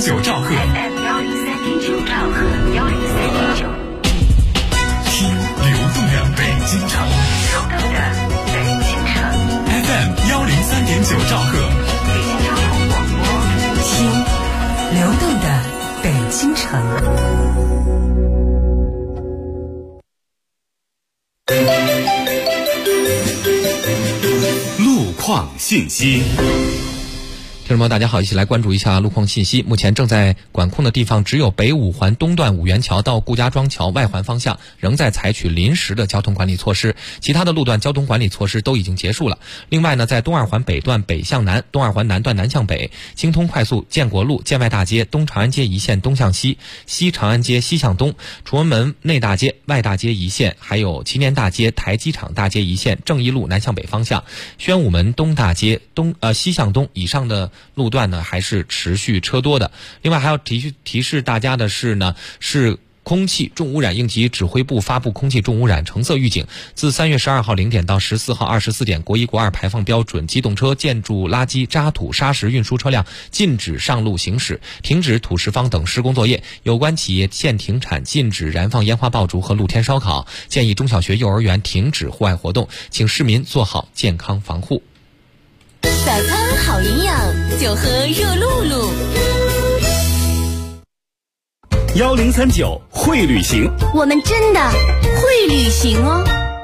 103.9兆赫 FM 103.9兆赫103.9， 听流动的北京城， 流动的北京城 FM 103.9兆赫， 北京交通广播， 听流动的北京城。 路况信息。 听众朋友大家好，一起来关注一下路况信息。目前正在管控的地方只有北五环东段五元桥到顾家庄桥外环方向仍在采取临时的交通管理措施，其他的路段交通管理措施都已经结束了。另外呢，在东二环北段北向南、东二环南段南向北、京通快速、建国路、建外大街、东长安街一线东向西、西长安街西向东、崇文门内大街外大街一线，还有祈年大街台机场大街一线、正义路南向北方向、宣武门东大街西向东以上的路段呢还是持续车多的。另外还要提示大家的是呢，是空气重污染应急指挥部发布空气重污染橙色预警，自3月12号0点到14号24点，国1国2排放标准机动车、建筑垃圾、渣土、砂石运输车辆禁止上路行驶，停止土石方等施工作业。有关企业现停产，禁止燃放烟花爆竹和露天烧烤。建议中小学、幼儿园停止户外活动，请市民做好健康防护。 早餐好营养，就喝热露露。 1039会旅行， 我们真的会旅行哦。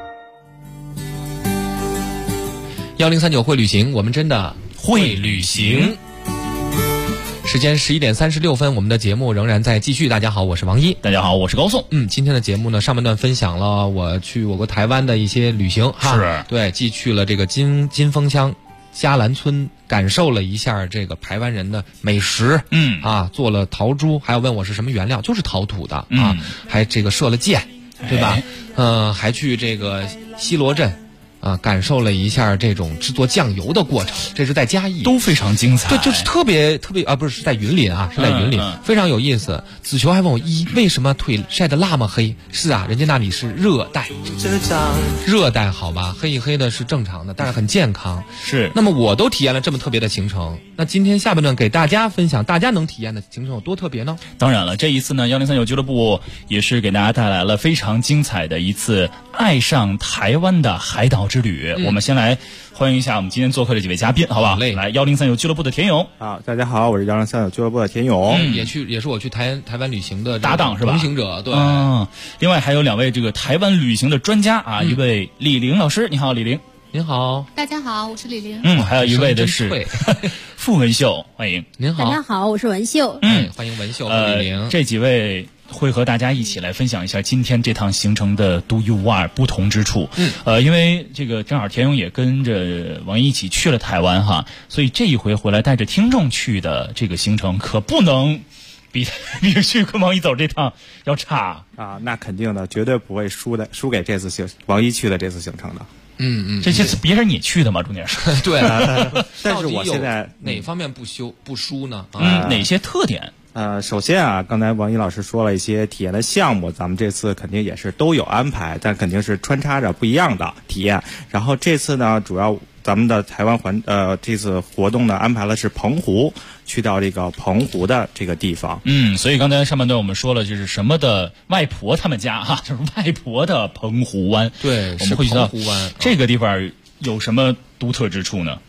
1039会旅行，我们真的会旅行。 时间11点36分，我们的节目仍然在继续。大家好，我是王一。 大家好，我是高颂。 今天的节目呢，上半段分享了我去我国台湾的一些旅行哈， 是对，既去了这个金峰乡嘉兰村，感受了一下这个台湾人的美食，做了陶珠，还有问我是什么原料，就是陶土的啊，还这个射了箭，对吧？还去这个西螺镇。感受了一下这种制作酱油的过程，这是在嘉义， 都非常精彩。 对，就是特别不是在云林啊，是在云林，非常有意思。子球还问我为什么腿晒得那么黑？是啊，人家那里是热带，好吧，黑一黑的是正常的，但是很健康。 是。 那么我都体验了这么特别的行程，那今天下半段给大家分享，大家能体验的行程有多特别呢？ 当然了，这一次呢，1039俱乐部也是给大家带来了非常精彩的一次爱上台湾的海岛之旅。我们先来欢迎一下我们今天做客的几位嘉宾，好不好？来，1039俱乐部的田勇。 大家好，我是1039俱乐部的田勇， 也是我去台湾旅行的搭档是吧？ 同行者，对。 另外还有两位这个台湾旅行的专家啊，一位李玲老师，你好，李玲。 您好， 大家好，我是李玲。 还有一位的是傅文秀，欢迎。 您好， 大家好，我是文秀。 欢迎文秀和李玲。 这几位会和大家一起来分享一下今天这趟行程的独一无二不同之处。因为这个正好田勇也跟着王一起去了台湾哈，所以这一回回来带着听众去的这个行程可不能比去跟王一走这趟要差啊！那肯定的，绝对不会输给这次王一去的这次行程的。 这些别人你去的吗？重点是对啊， 但是我现在哪方面不输呢？ 哪些特点？ 首先啊，刚才王一老师说了一些体验的项目，咱们这次肯定也是都有安排，但肯定是穿插着不一样的体验。然后这次呢，主要咱们的台湾这次活动呢安排了是澎湖，去到这个澎湖的这个地方。 所以刚才上半段我们说了，就是什么的外婆他们家哈，就是外婆的澎湖湾。 对， 我们会去到澎湖湾这个地方有什么独特之处呢？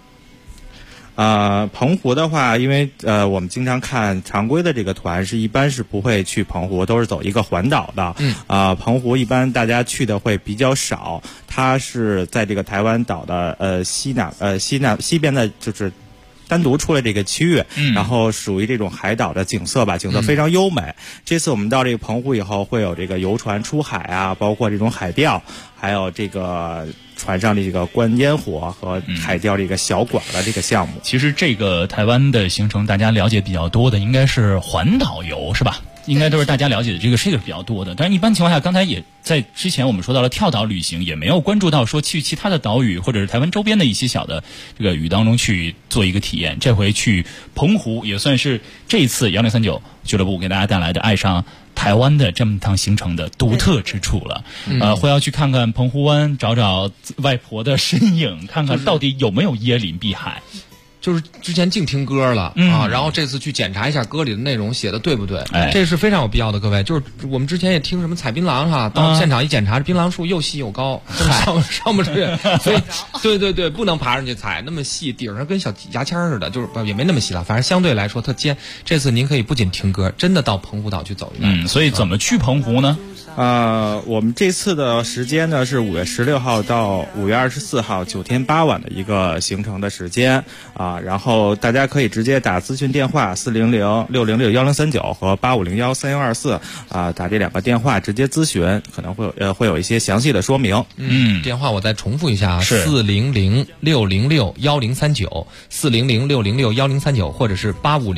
澎湖的话，因为我们经常看常规的这个团一般是不会去澎湖，都是走一个环岛的。澎湖一般大家去的会比较少，它是在这个台湾岛的西边的，就是单独出来这个区域，然后属于这种海岛的景色吧，景色非常优美。这次我们到这个澎湖以后，会有这个游船出海啊，包括这种海钓，还有这个船上这个观烟火和海钓这个小馆的这个项目。 其实这个台湾的行程，大家了解比较多的应该是环岛游，是吧？应该都是大家了解的这个是比较多的。但是一般情况下，刚才也在之前我们说到了跳岛旅行，也没有关注到说去其他的岛屿或者是台湾周边的一些小的这个屿当中去做一个体验。这回去澎湖也算是这次1039俱乐部给大家带来的爱上台湾的这么趟行程的独特之处了。会要去看看澎湖湾，找找外婆的身影，看看到底有没有椰林碧海。 就是之前净听歌了啊，然后这次去检查一下歌里的内容写的对不对，这是非常有必要的。各位，就是我们之前也听什么采槟榔哈，到现场一检查，槟榔树又细又高，上不去，所以对，不能爬上去采，那么细，顶上跟小牙签似的，就是也没那么细了，反正相对来说特尖。这次您可以不仅听歌，真的到澎湖岛去走一趟。 所以怎么去澎湖呢？ 我们这次的时间呢是5月16号到5月24号9天8晚的一个行程的时间啊，然后大家可以直接打咨询电话400-606-1039和8501-3124啊，打这2个电话直接咨询，可能会有一些详细的说明。 电话我再重复一下啊，是400-606-1039 400-606-1039或者是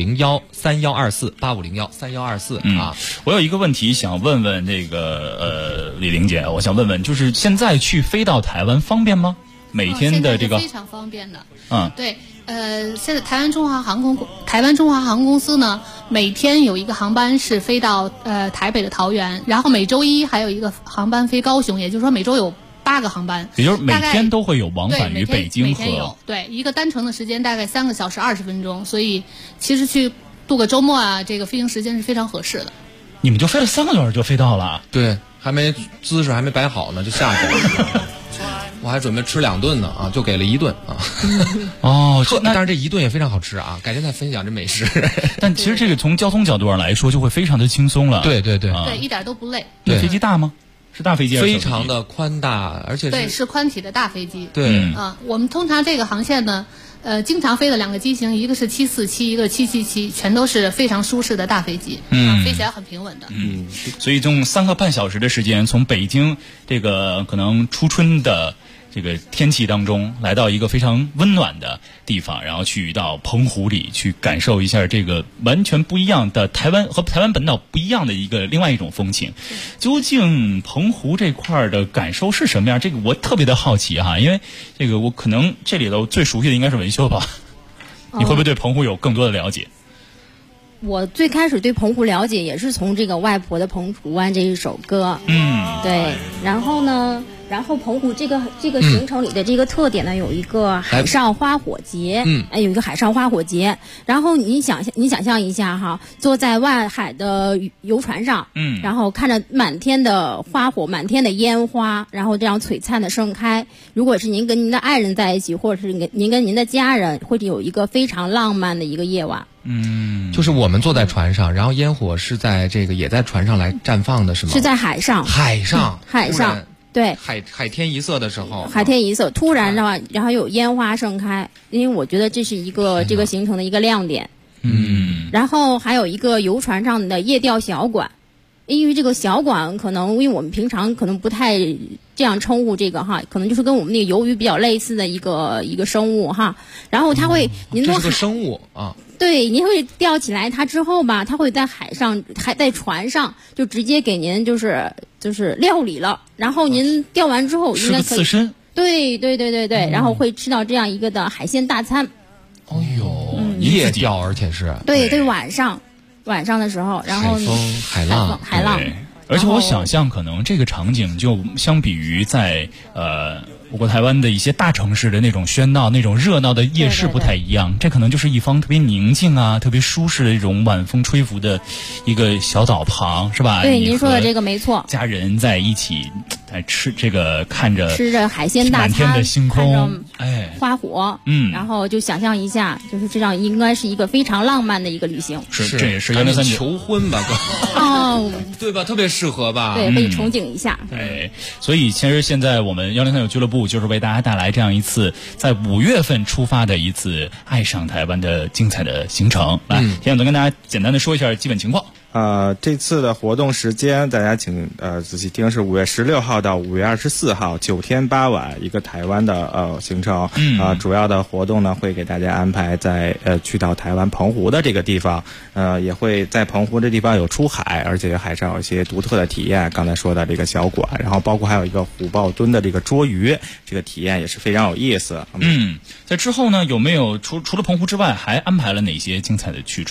8501-3124啊。 我有一个问题想问问这个李玲姐，我想问问，就是现在去飞到台湾方便吗？每天的这个非常方便的。对， 现在台湾中华航空公司呢，每天有一个航班是飞到台北的桃园，然后每周一还有一个航班飞高雄，也就是说每周有8个航班， 也就是每天都会有往返于北京和。 每天有，对，一个单程的时间大概3个小时20分钟，所以其实去度个周末啊，这个飞行时间是非常合适的。 你们就飞了3个小时就飞到了？ 对，姿势还没摆好呢就下去了。我还准备吃2顿呢啊，就给了1顿啊。当然这1顿也非常好吃啊，改天再分享这美食。 但其实这个从交通角度上来说，就会非常的轻松了。 对， 对，一点都不累。 对，飞机大吗？是大飞机还是小飞机？ 非常的宽大，而且是宽体的大飞机。 对我们通常这个航线呢，经常飞的2个机型，一个是747，一个777，全都是非常舒适的大飞机，飞起来很平稳的。 所以用3个半小时的时间，从北京这个可能初春的这个天气当中，来到一个非常温暖的地方，然后去到澎湖里去感受一下这个完全不一样的台湾和台湾本岛不一样的另外一种风情。究竟澎湖这块的感受是什么样？这个我特别的好奇哈，因为这个我可能这里头最熟悉的应该是文秀吧。你会不会对澎湖有更多的了解？ 我最开始对澎湖了解也是从这个外婆的《澎湖湾》这一首歌。对，然后澎湖这个行程里的这个特点呢，有一个海上花火节，有一个海上花火节。然后你想象一下哈，坐在外海的游船上，然后看着满天的花火、满天的烟花，然后这样璀璨的盛开。如果是您跟您的爱人在一起，或者是您跟您的家人，会有一个非常浪漫的一个夜晚。 就是我们坐在船上，然后烟火是在也在船上来绽放的，是吗？ 是在海上。 海上。 对， 海天一色的时候， 海天一色，突然的话，然后有烟花盛开，因为我觉得这是一个这个行程的一个亮点。然后还有一个游船上的夜钓小馆，因为这个小馆可能因为我们平常可能不太这样称呼这个哈，可能就是跟我们那个鱿鱼比较类似的一个生物哈。然后它会，您这是个生物啊。 对，您会钓起来它之后吧，它会在海上，还在船上就直接给您就是料理了，然后您钓完之后应该可以刺身。 对，然后会吃到这样一个的海鲜大餐。 哦呦，夜钓而且是。 对，晚上的时候，然后海风海浪。 而且我想象可能这个场景就相比于在我国台湾的一些大城市的那种喧闹、那种热闹的夜市不太一样，这可能就是一方特别宁静啊、特别舒适的这种晚风吹拂的一个小岛旁，是吧？ 对，您说的这个没错。 家人在一起吃这个，看着吃着海鲜大餐， 满天的星空， 花火，然后就想象一下，就是这样应该是一个非常浪漫的一个旅行。 是，这也是103 求婚吧，对吧？特别适合吧？ 对，可以憧憬一下。 对，所以其实现在我们103俱乐部就是为大家带来这样一次在5月份出发的一次爱上台湾的精彩的行程。来，田总跟大家简单的说一下基本情况。 这次的活动时间大家请仔细听，是5月16号到5月24号9天8晚一个台湾的行程。主要的活动呢会给大家安排在去到台湾澎湖的这个地方，也会在澎湖这地方有出海，而且海上有一些独特的体验，刚才说的这个小馆，然后包括还有一个虎豹墩的这个捉鱼，这个体验也是非常有意思。 在之后呢，有没有除了澎湖之外还安排了哪些精彩的去处？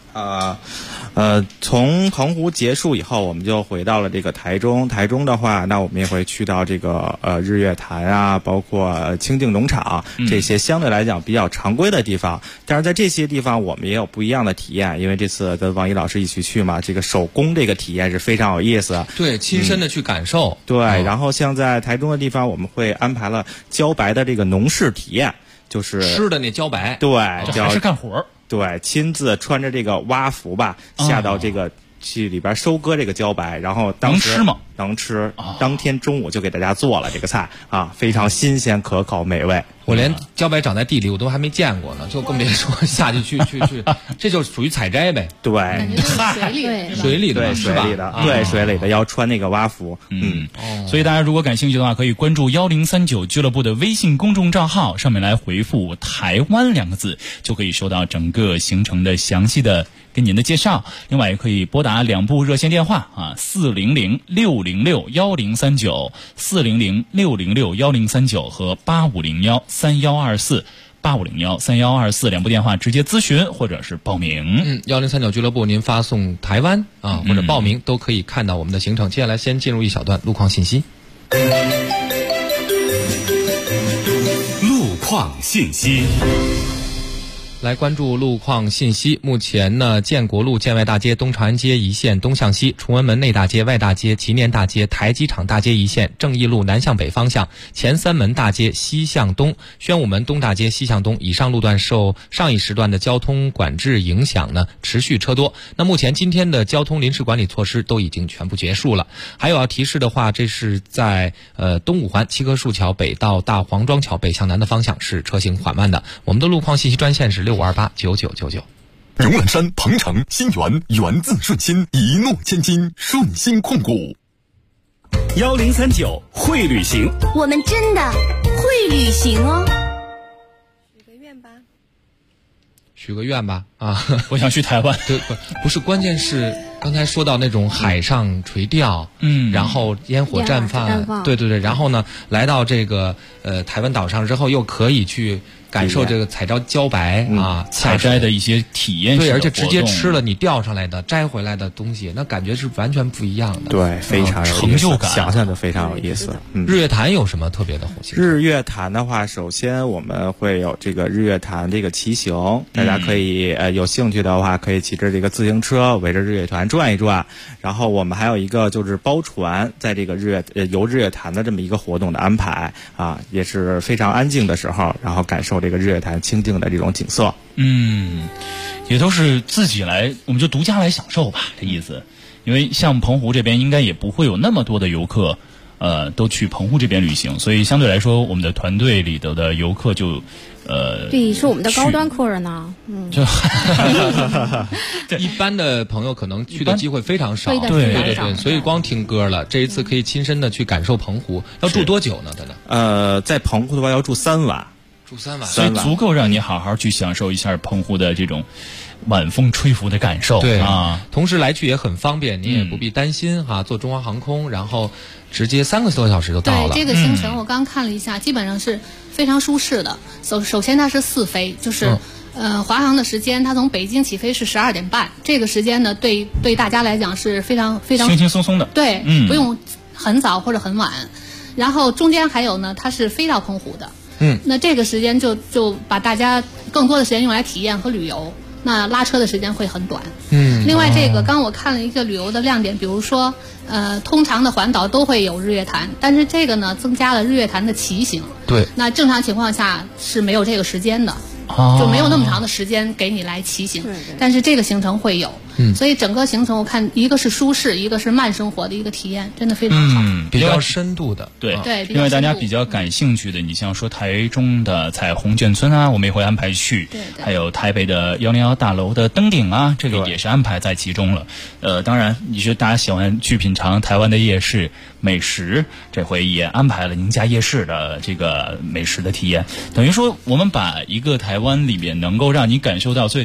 从澎湖结束以后，我们就回到了这个台中。台中的话，那我们也会去到这个日月潭啊，包括清境农场这些相对来讲比较常规的地方。但是在这些地方，我们也有不一样的体验，因为这次跟王一老师一起去嘛，这个手工这个体验是非常有意思。 对，亲身的去感受。 对，然后像在台中的地方，我们会安排了茭白的这个农事体验，就是吃的那茭白。 对， 这还是干活。 对，亲自穿着这个蛙服吧，下到这个去里边收割这个茭白，然后当时能吃吗？ 能吃，当天中午就给大家做了这个菜啊，非常新鲜可口美味。 我连茭白长在地里我都还没见过呢，就更别说下去去，这就属于采摘呗。 对， 水里的对，水里的要穿那个蛙服。 所以大家如果感兴趣的话，可以关注1039俱乐部的微信公众账号，上面来回复台湾2个字，就可以收到整个行程的详细的跟您的介绍。另外也可以拨打2部热线电话啊，400-606-1039 400-606-1039和8501-3124 8501-3124两部电话直接咨询或者是报名。 1039俱乐部您发送台湾啊或者报名都可以看到我们的行程。接下来先进入一小段路况信息。 路况信息。 来关注路况信息。目前呢，建国路建外大街东长安街一线东向西，崇文门内大街外大街祈年大街台机场大街一线正义路南向北方向，前三门大街西向东，宣武门东大街西向东以上路段受上一时段的交通管制影响呢，持续车多。那目前今天的交通临时管理措施都已经全部结束了。还有要提示的话，这是在东五环七棵树桥北到大黄庄桥北向南的方向是车行缓慢的。我们的路况信息专线是65289999。 荣兰山、鹏城、新源，源自顺心，一诺千金，顺心控股。 1039会旅行， 我们真的会旅行哦。 许个愿吧啊！ 我想去台湾。 对，不是，关键是刚才说到那种海上垂钓，然后烟火绽放，对，然后呢，来到这个台湾岛上之后，又可以去感受这个采摘茭白啊， 采摘的一些体验。 对，而且直接吃了你钓上来的、摘回来的东西，那感觉是完全不一样的。 对，非常有成就感， 想象的非常有意思。 日月潭有什么特别的活动？ 日月潭的话，首先我们会有这个日月潭这个骑行，大家可以有兴趣的话，可以骑着这个自行车围着日月潭转一转。然后我们还有一个就是包船，在这个游日月潭的这么一个活动的安排啊，也是非常安静的时候，然后感受这个日月潭清静的这种景色。 也都是自己来，我们就独家来享受吧，这意思。因为像澎湖这边应该也不会有那么多的游客都去澎湖这边旅行，所以相对来说我们的团队里头的游客就对，是我们的高端客人呢。 就一般的朋友可能去的机会非常少， 对， 所以光听歌了。这一次可以亲身的去感受澎湖。要住多久呢？ 在澎湖的话要住3晚。 住3晚， 所以足够让你好好去享受一下澎湖的这种晚风吹拂的感受。 对啊， 同时来去也很方便，你也不必担心哈，坐中华航空，然后直接3个多小时就到了。 对，这个行程我刚看了一下，基本上是非常舒适的。首先它是4飞，就是华航的时间，它从北京起飞是12点半，这个时间呢，对大家来讲是非常非常轻轻松松的。 对，不用很早或者很晚。然后中间还有呢，它是飞到澎湖的。那这个时间就把大家更多的时间用来体验和旅游，那拉车的时间会很短。另外这个刚我看了一个旅游的亮点，比如说通常的环岛都会有日月潭，但是这个呢增加了日月潭的骑行。 对， 那正常情况下是没有这个时间的。就没有那么长的时间给你来骑行，但是这个行程会有，所以整个行程我看一个是舒适，一个是慢生活的一个体验，真的非常好， 比较深度的。 对，另外大家比较感兴趣的，你像说台中的彩虹眷村啊，我们也会安排去，还有台北的101大楼的登顶啊，这个也是安排在其中了。当然，你说大家喜欢去品尝台湾的夜市美食，这回也安排了宁夏夜市的这个美食的体验，等于说我们把一个台湾里面能够让你感受到最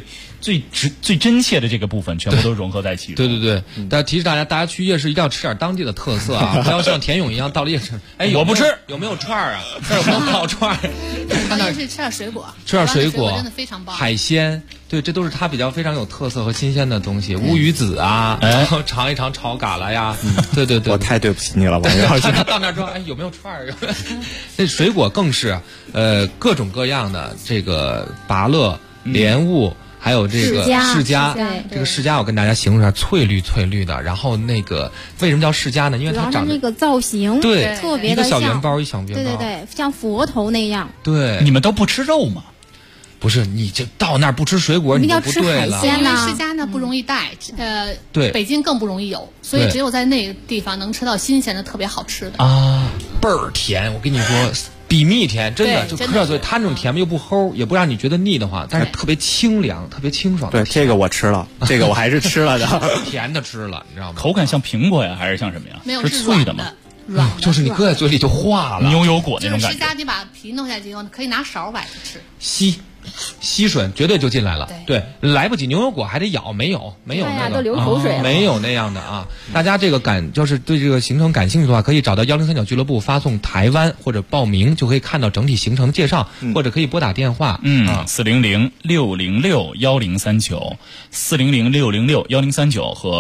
最真切的这个部分全部都融合在其中。 对对对，但提示大家去夜市一定要吃点当地的特色啊，不要像田勇一样到了夜市，哎， 我不吃， 有没有串儿啊？这有没有烤串儿？ 到夜市吃点水果， 吃点水果真的非常棒。 海鲜，对，这都是它非常有特色和新鲜的东西。乌鱼子啊，然后尝一尝炒嘎啦呀，对对对， 我太对不起你了，王老师。 他到那儿说，哎，有没有串儿？那水果更是各种各样的，这个芭乐、莲雾。还有这个释迦，这个释迦我跟大家形容一下，翠绿翠绿的。然后那个为什么叫释迦呢？因为它长那个造型， 对， 特别的一个小圆包，一小圆包， 对对对，像佛头那样。 对， 你们都不吃肉吗？ 不是，你就到那儿不吃水果，你就不对了。 因为释迦呢不容易带， 对， 北京更不容易有，所以只有在那个地方能吃到新鲜的、特别好吃的啊，倍儿甜。我跟你说。比蜜甜，真的就嗑到嘴，它那种甜又不齁，也不让你觉得腻的话，但是特别清凉，特别清爽。 对，这个我吃了，这个我还是吃了的， 甜的吃了，你知道吗？ 口感像苹果呀，还是像什么呀？ 没有， 是脆的吗？ 软， 就是你搁在嘴里就化了， 牛油果那种感觉。 释迦你把皮弄下去以后，可以拿勺崴着吃。 吸吮绝对就进来了，对，来不及，牛油果还得咬，没有那个， 都流口水了， 没有那样的啊。大家这个就是对这个行程感兴趣的话，可以找到1039俱乐部，发送台湾或者报名，就可以看到整体行程的介绍，或者可以拨打电话 400-606-1039，400-606-1039和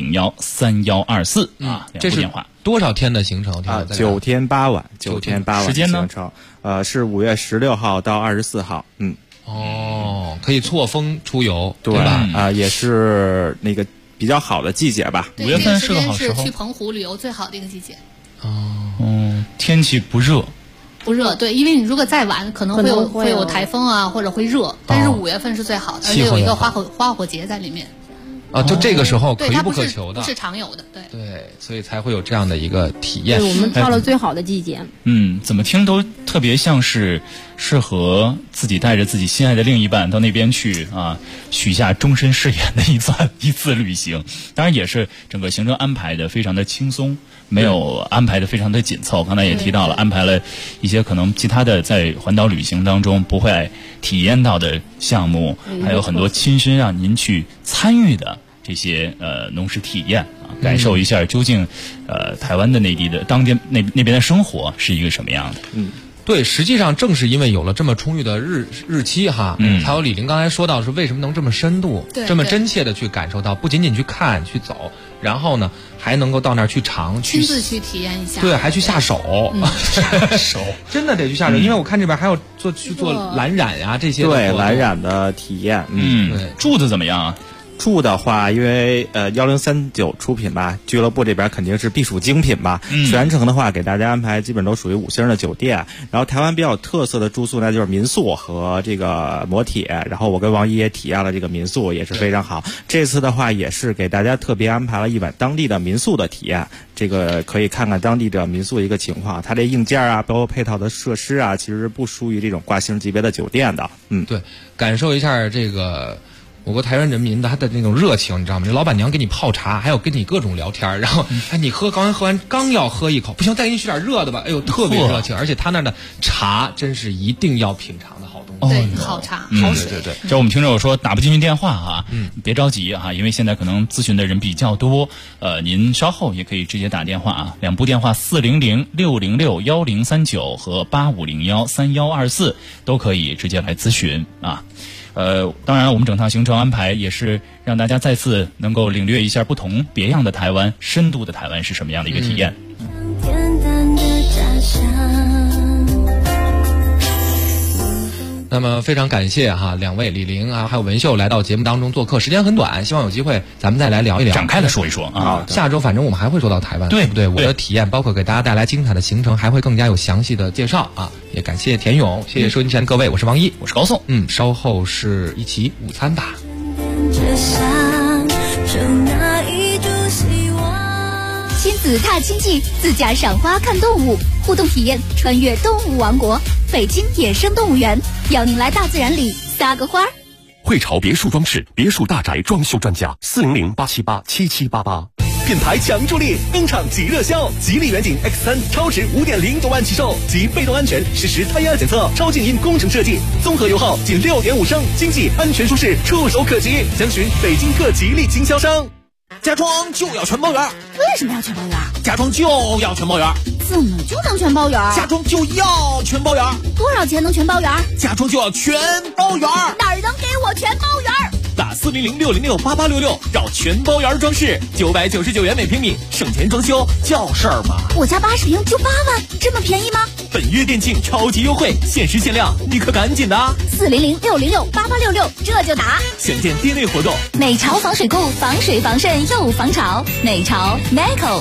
8501-3124啊， 这是电话。 多少天的行程啊？9天8晚，9天8晚。 时间呢？ 行程是5月16号到24号。 哦，可以错峰出游， 对吧？ 也是那个比较好的季节吧。 5月份是个好时候， 是去澎湖旅游最好的一个季节。 天气不热。 不热，对，因为你如果再晚，可能会有台风啊，或者会热。但是5月份是最好的，而且有一个花火节在里面。 啊，就这个时候可遇不可求的， 不是常有的， 对，所以才会有这样的一个体验。 对，我们挑了最好的季节。 怎么听都特别像是适合自己带着自己心爱的另一半到那边去啊，许下终身誓言的一次旅行。当然也是整个行程安排的非常的轻松，没有安排的非常的紧凑。刚才也提到了，安排了一些可能其他的在环岛旅行当中不会体验到的项目，还有很多亲身让您去参与的这些农事体验啊，感受一下究竟台湾的内地的当地那边的生活是一个什么样的。 对，实际上正是因为有了这么充裕的日期哈，还有李玲刚才说到是为什么能这么深度、这么真切的去感受到，不仅仅去看去走，然后呢还能够到那儿去尝， 亲自去体验一下， 对，还去下手，真的得去下手，因为我看这边还有去做蓝染啊这些， 对，蓝染的体验， 对， 住的怎么样啊？ 住的话，因为1039出品吧，俱乐部这边肯定是必属精品吧。全程的话，给大家安排基本都属于5星的酒店。然后台湾比较有特色的住宿呢，就是民宿和这个摩铁。然后我跟王一也体验了这个民宿，也是非常好。这次的话，也是给大家特别安排了一晚当地的民宿的体验。这个可以看看当地的民宿一个情况，它这硬件啊，包括配套的设施啊，其实不输于这种挂星级别的酒店的。 对，感受一下这个。我国台湾人民的他的那种热情，你知道吗？这老板娘给你泡茶，还有跟你各种聊天，然后你刚要喝一口，不行，再给你取点热的吧。哎呦，特别热情，而且他那儿的茶真是一定要品尝的好东西。 对，好茶，好水。 对。 这我们听众说打不进去电话啊，别着急啊，因为现在可能咨询的人比较多，您稍后也可以直接打电话啊，2部电话400-606-1039和8501-3124都可以直接来咨询啊。当然我们整趟行程安排也是让大家再次能够领略一下不同别样的台湾，深度的台湾是什么样的一个体验。 那么非常感谢两位李玲啊还有文秀来到节目当中做客，时间很短，希望有机会咱们再来聊一聊， 展开的说一说啊。 下周反正我们还会说到台湾， 对不对？我的体验包括给大家带来精彩的行程，还会更加有详细的介绍啊。也感谢田勇，谢谢收音前的各位，我是王一， 我是高颂， 稍后是一起午餐吧。 亲子踏青记，自驾赏花看动物，互动体验穿越动物王国，北京野生动物园，邀您来大自然里撒个花。 汇潮别墅装饰别墅大宅装修专家，400-878-7788。 品牌强助力，登场即热销。吉利远景 X3 超值5.0多万起售，及被动安全实时胎压检测，超静音工程设计，综合油耗仅6.5升，经济安全舒适，触手可及。详询北京各吉利经销商。家装就要全包圆， 为什么要全包圆？ 家装就要全包圆， 怎么就能全包圆？ 家装就要全包圆， 多少钱能全包圆？ 家装就要全包圆， 哪儿能给我全包圆？ 打400-606-8866找全包圆装饰，999元每平米，省钱装修叫事儿吗？ 我家80平就8万，这么便宜吗？ 本月店庆超级优惠，限时限量，你可赶紧的 ！400-606-8866，这就打。 详见店内活动。 美潮防水库，防水防渗又防潮。美潮 Meco。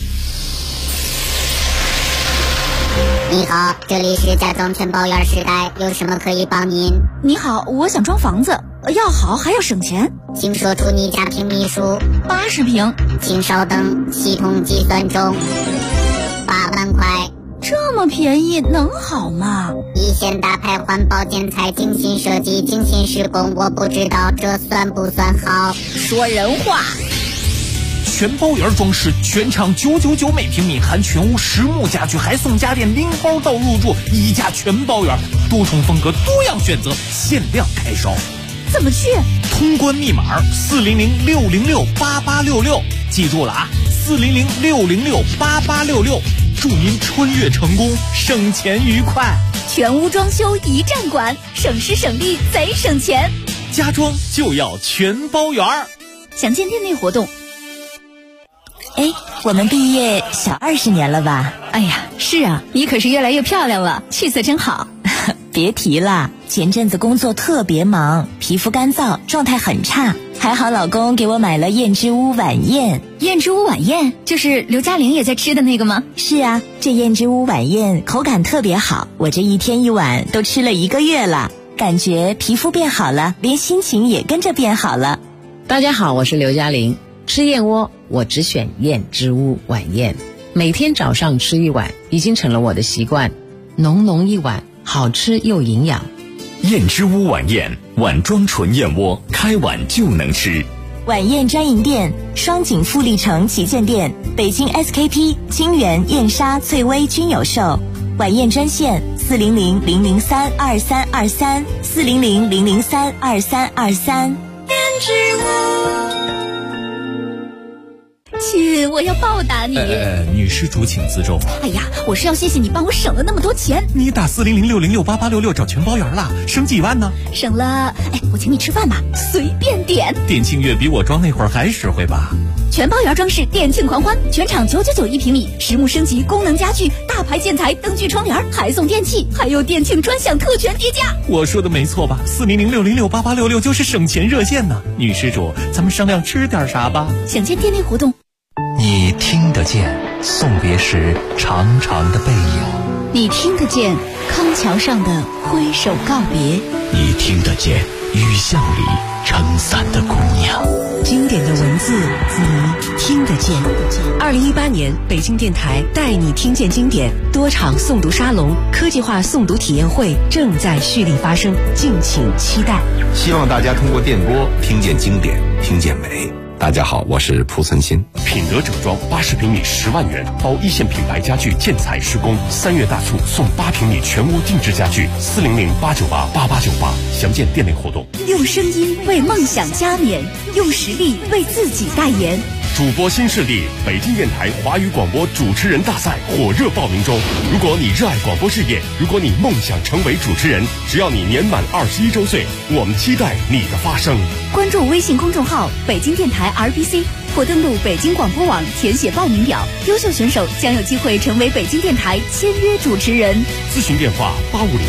你好，这里是家装全包圆时代，有什么可以帮您？ 你好，我想装房子，要好还要省钱， 请说出你家平米数。 80平。 请稍等，系统计算中。8万块。 这么便宜能好吗？ 一线大牌环保建材，精心设计，精心施工，我不知道这算不算好。 说人话。 全包圆装饰，全场999每平米，含全屋实木家具，还送家电拎包到入住，一价全包圆，多重风格，多样选择，限量开烧。 怎么去？ 通关密码400-606-8866，记住了啊，400-606-8866，祝您穿越成功，省钱愉快。 全屋装修一站管，省时省力贼省钱。 家装就要全包圆。 详见店内活动。 哎，我们毕业小20年了吧？ 哎呀，是啊，你可是越来越漂亮了，气色真好。 别提了，前阵子工作特别忙，皮肤干燥，状态很差。还好老公给我买了燕之屋晚宴。 燕之屋晚宴就是刘嘉玲也在吃的那个吗？ 是啊，这燕之屋晚宴口感特别好，我这一天一碗都吃了1个月了，感觉皮肤变好了，连心情也跟着变好了。 大家好，我是刘嘉玲。吃燕窝我只选燕之屋晚宴，每天早上吃1碗已经成了我的习惯，浓浓一碗，好吃又营养。 燕之屋晚宴，碗装纯燕窝，开碗就能吃。 晚宴专营店：双井富力城旗舰店、北京 SKP、金源、燕莎、翠微均有售。晚宴专线400-003-2323 400-003-2323。 燕之屋。亲，我要报答你。 女施主请自重。 哎呀，我是要谢谢你帮我省了那么多钱。 你打400-606-8866找全包圆了，省几万呢？ 省了，我请你吃饭吧，随便点。 店庆月比我装那会儿还实惠吧？ 全包圆装饰店庆狂欢，全场999平米，实木升级，功能家具，大牌建材，灯具窗帘，还送电器，还有店庆专享特权叠加。 我说的没错吧？400-606-8866就是省钱热线呢。女施主，咱们商量吃点啥吧？ 想见店内活动。 你听得见送别时长长的背影， 你听得见康桥上的挥手告别， 你听得见雨巷里撑伞的姑娘。 经典的文字，你听得见。2018年北京电台带你听见经典多场诵读沙龙、科技化诵读体验会正在蓄力发生，敬请期待。 希望大家通过电波听见经典，听见美。大家好，我是蒲存昕。 品德整装80平米10万元，包一线品牌家具建材施工，3月大促送8平米全屋定制家具，400-898-8898，详见店内活动。 用声音为梦想加冕，用实力为自己代言。 主播新势力北京电台华语广播主持人大赛火热报名中。如果你热爱广播事业，如果你梦想成为主持人，只要你年满21周岁，我们期待你的发声。 关注微信公众号北京电台 RBC， 或登录北京广播网填写报名表，优秀选手将有机会成为北京电台签约主持人。 咨询电话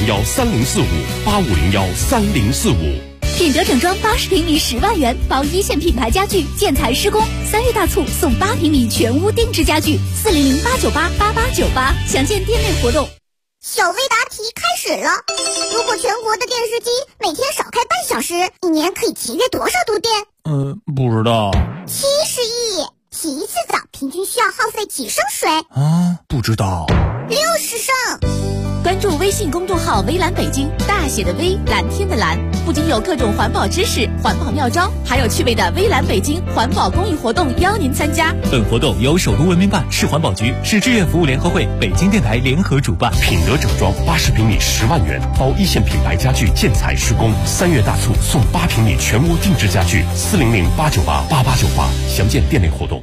85013045，85013045。 品德整装80平米10万元，包一线品牌家具建材施工，3月大促送8平米全屋定制家具，400-898-8898，详见店内活动。 小微答题开始了。如果全国的电视机每天少开半小时，一年可以节约多少度电？ 不知道。 70亿。洗一次澡平均需要耗费几升水？ 不知道。 60升。 关注微信公众号微蓝北京，大写的微，蓝天的蓝，不仅有各种环保知识、环保妙招，还有趣味的微蓝北京环保公益活动邀您参加。 本活动由首都文明办、市环保局、市志愿服务联合会、北京电台联合主办。 品德整装80平米10万元，包一线品牌家具建材施工，3月大促送8平米全屋定制家具，400-898-8898，详见店内活动。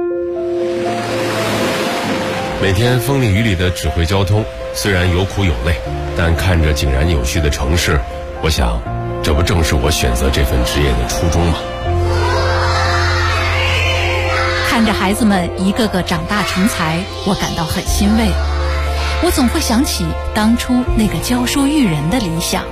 每天风里雨里的指挥交通，虽然有苦有累，但看着井然有序的城市，我想，这不正是我选择这份职业的初衷吗？ 看着孩子们一个个长大成才，我感到很欣慰。我总会想起当初那个教书育人的理想。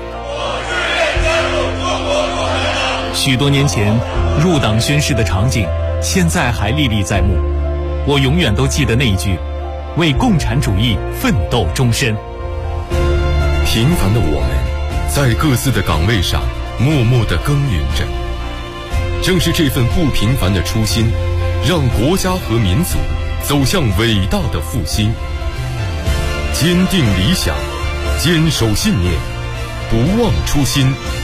许多年前入党宣誓的场景，现在还历历在目。我永远都记得那一句：为共产主义奋斗终身。 平凡的我们，在各自的岗位上默默地耕耘着。正是这份不平凡的初心，让国家和民族走向伟大的复兴。坚定理想，坚守信念，不忘初心。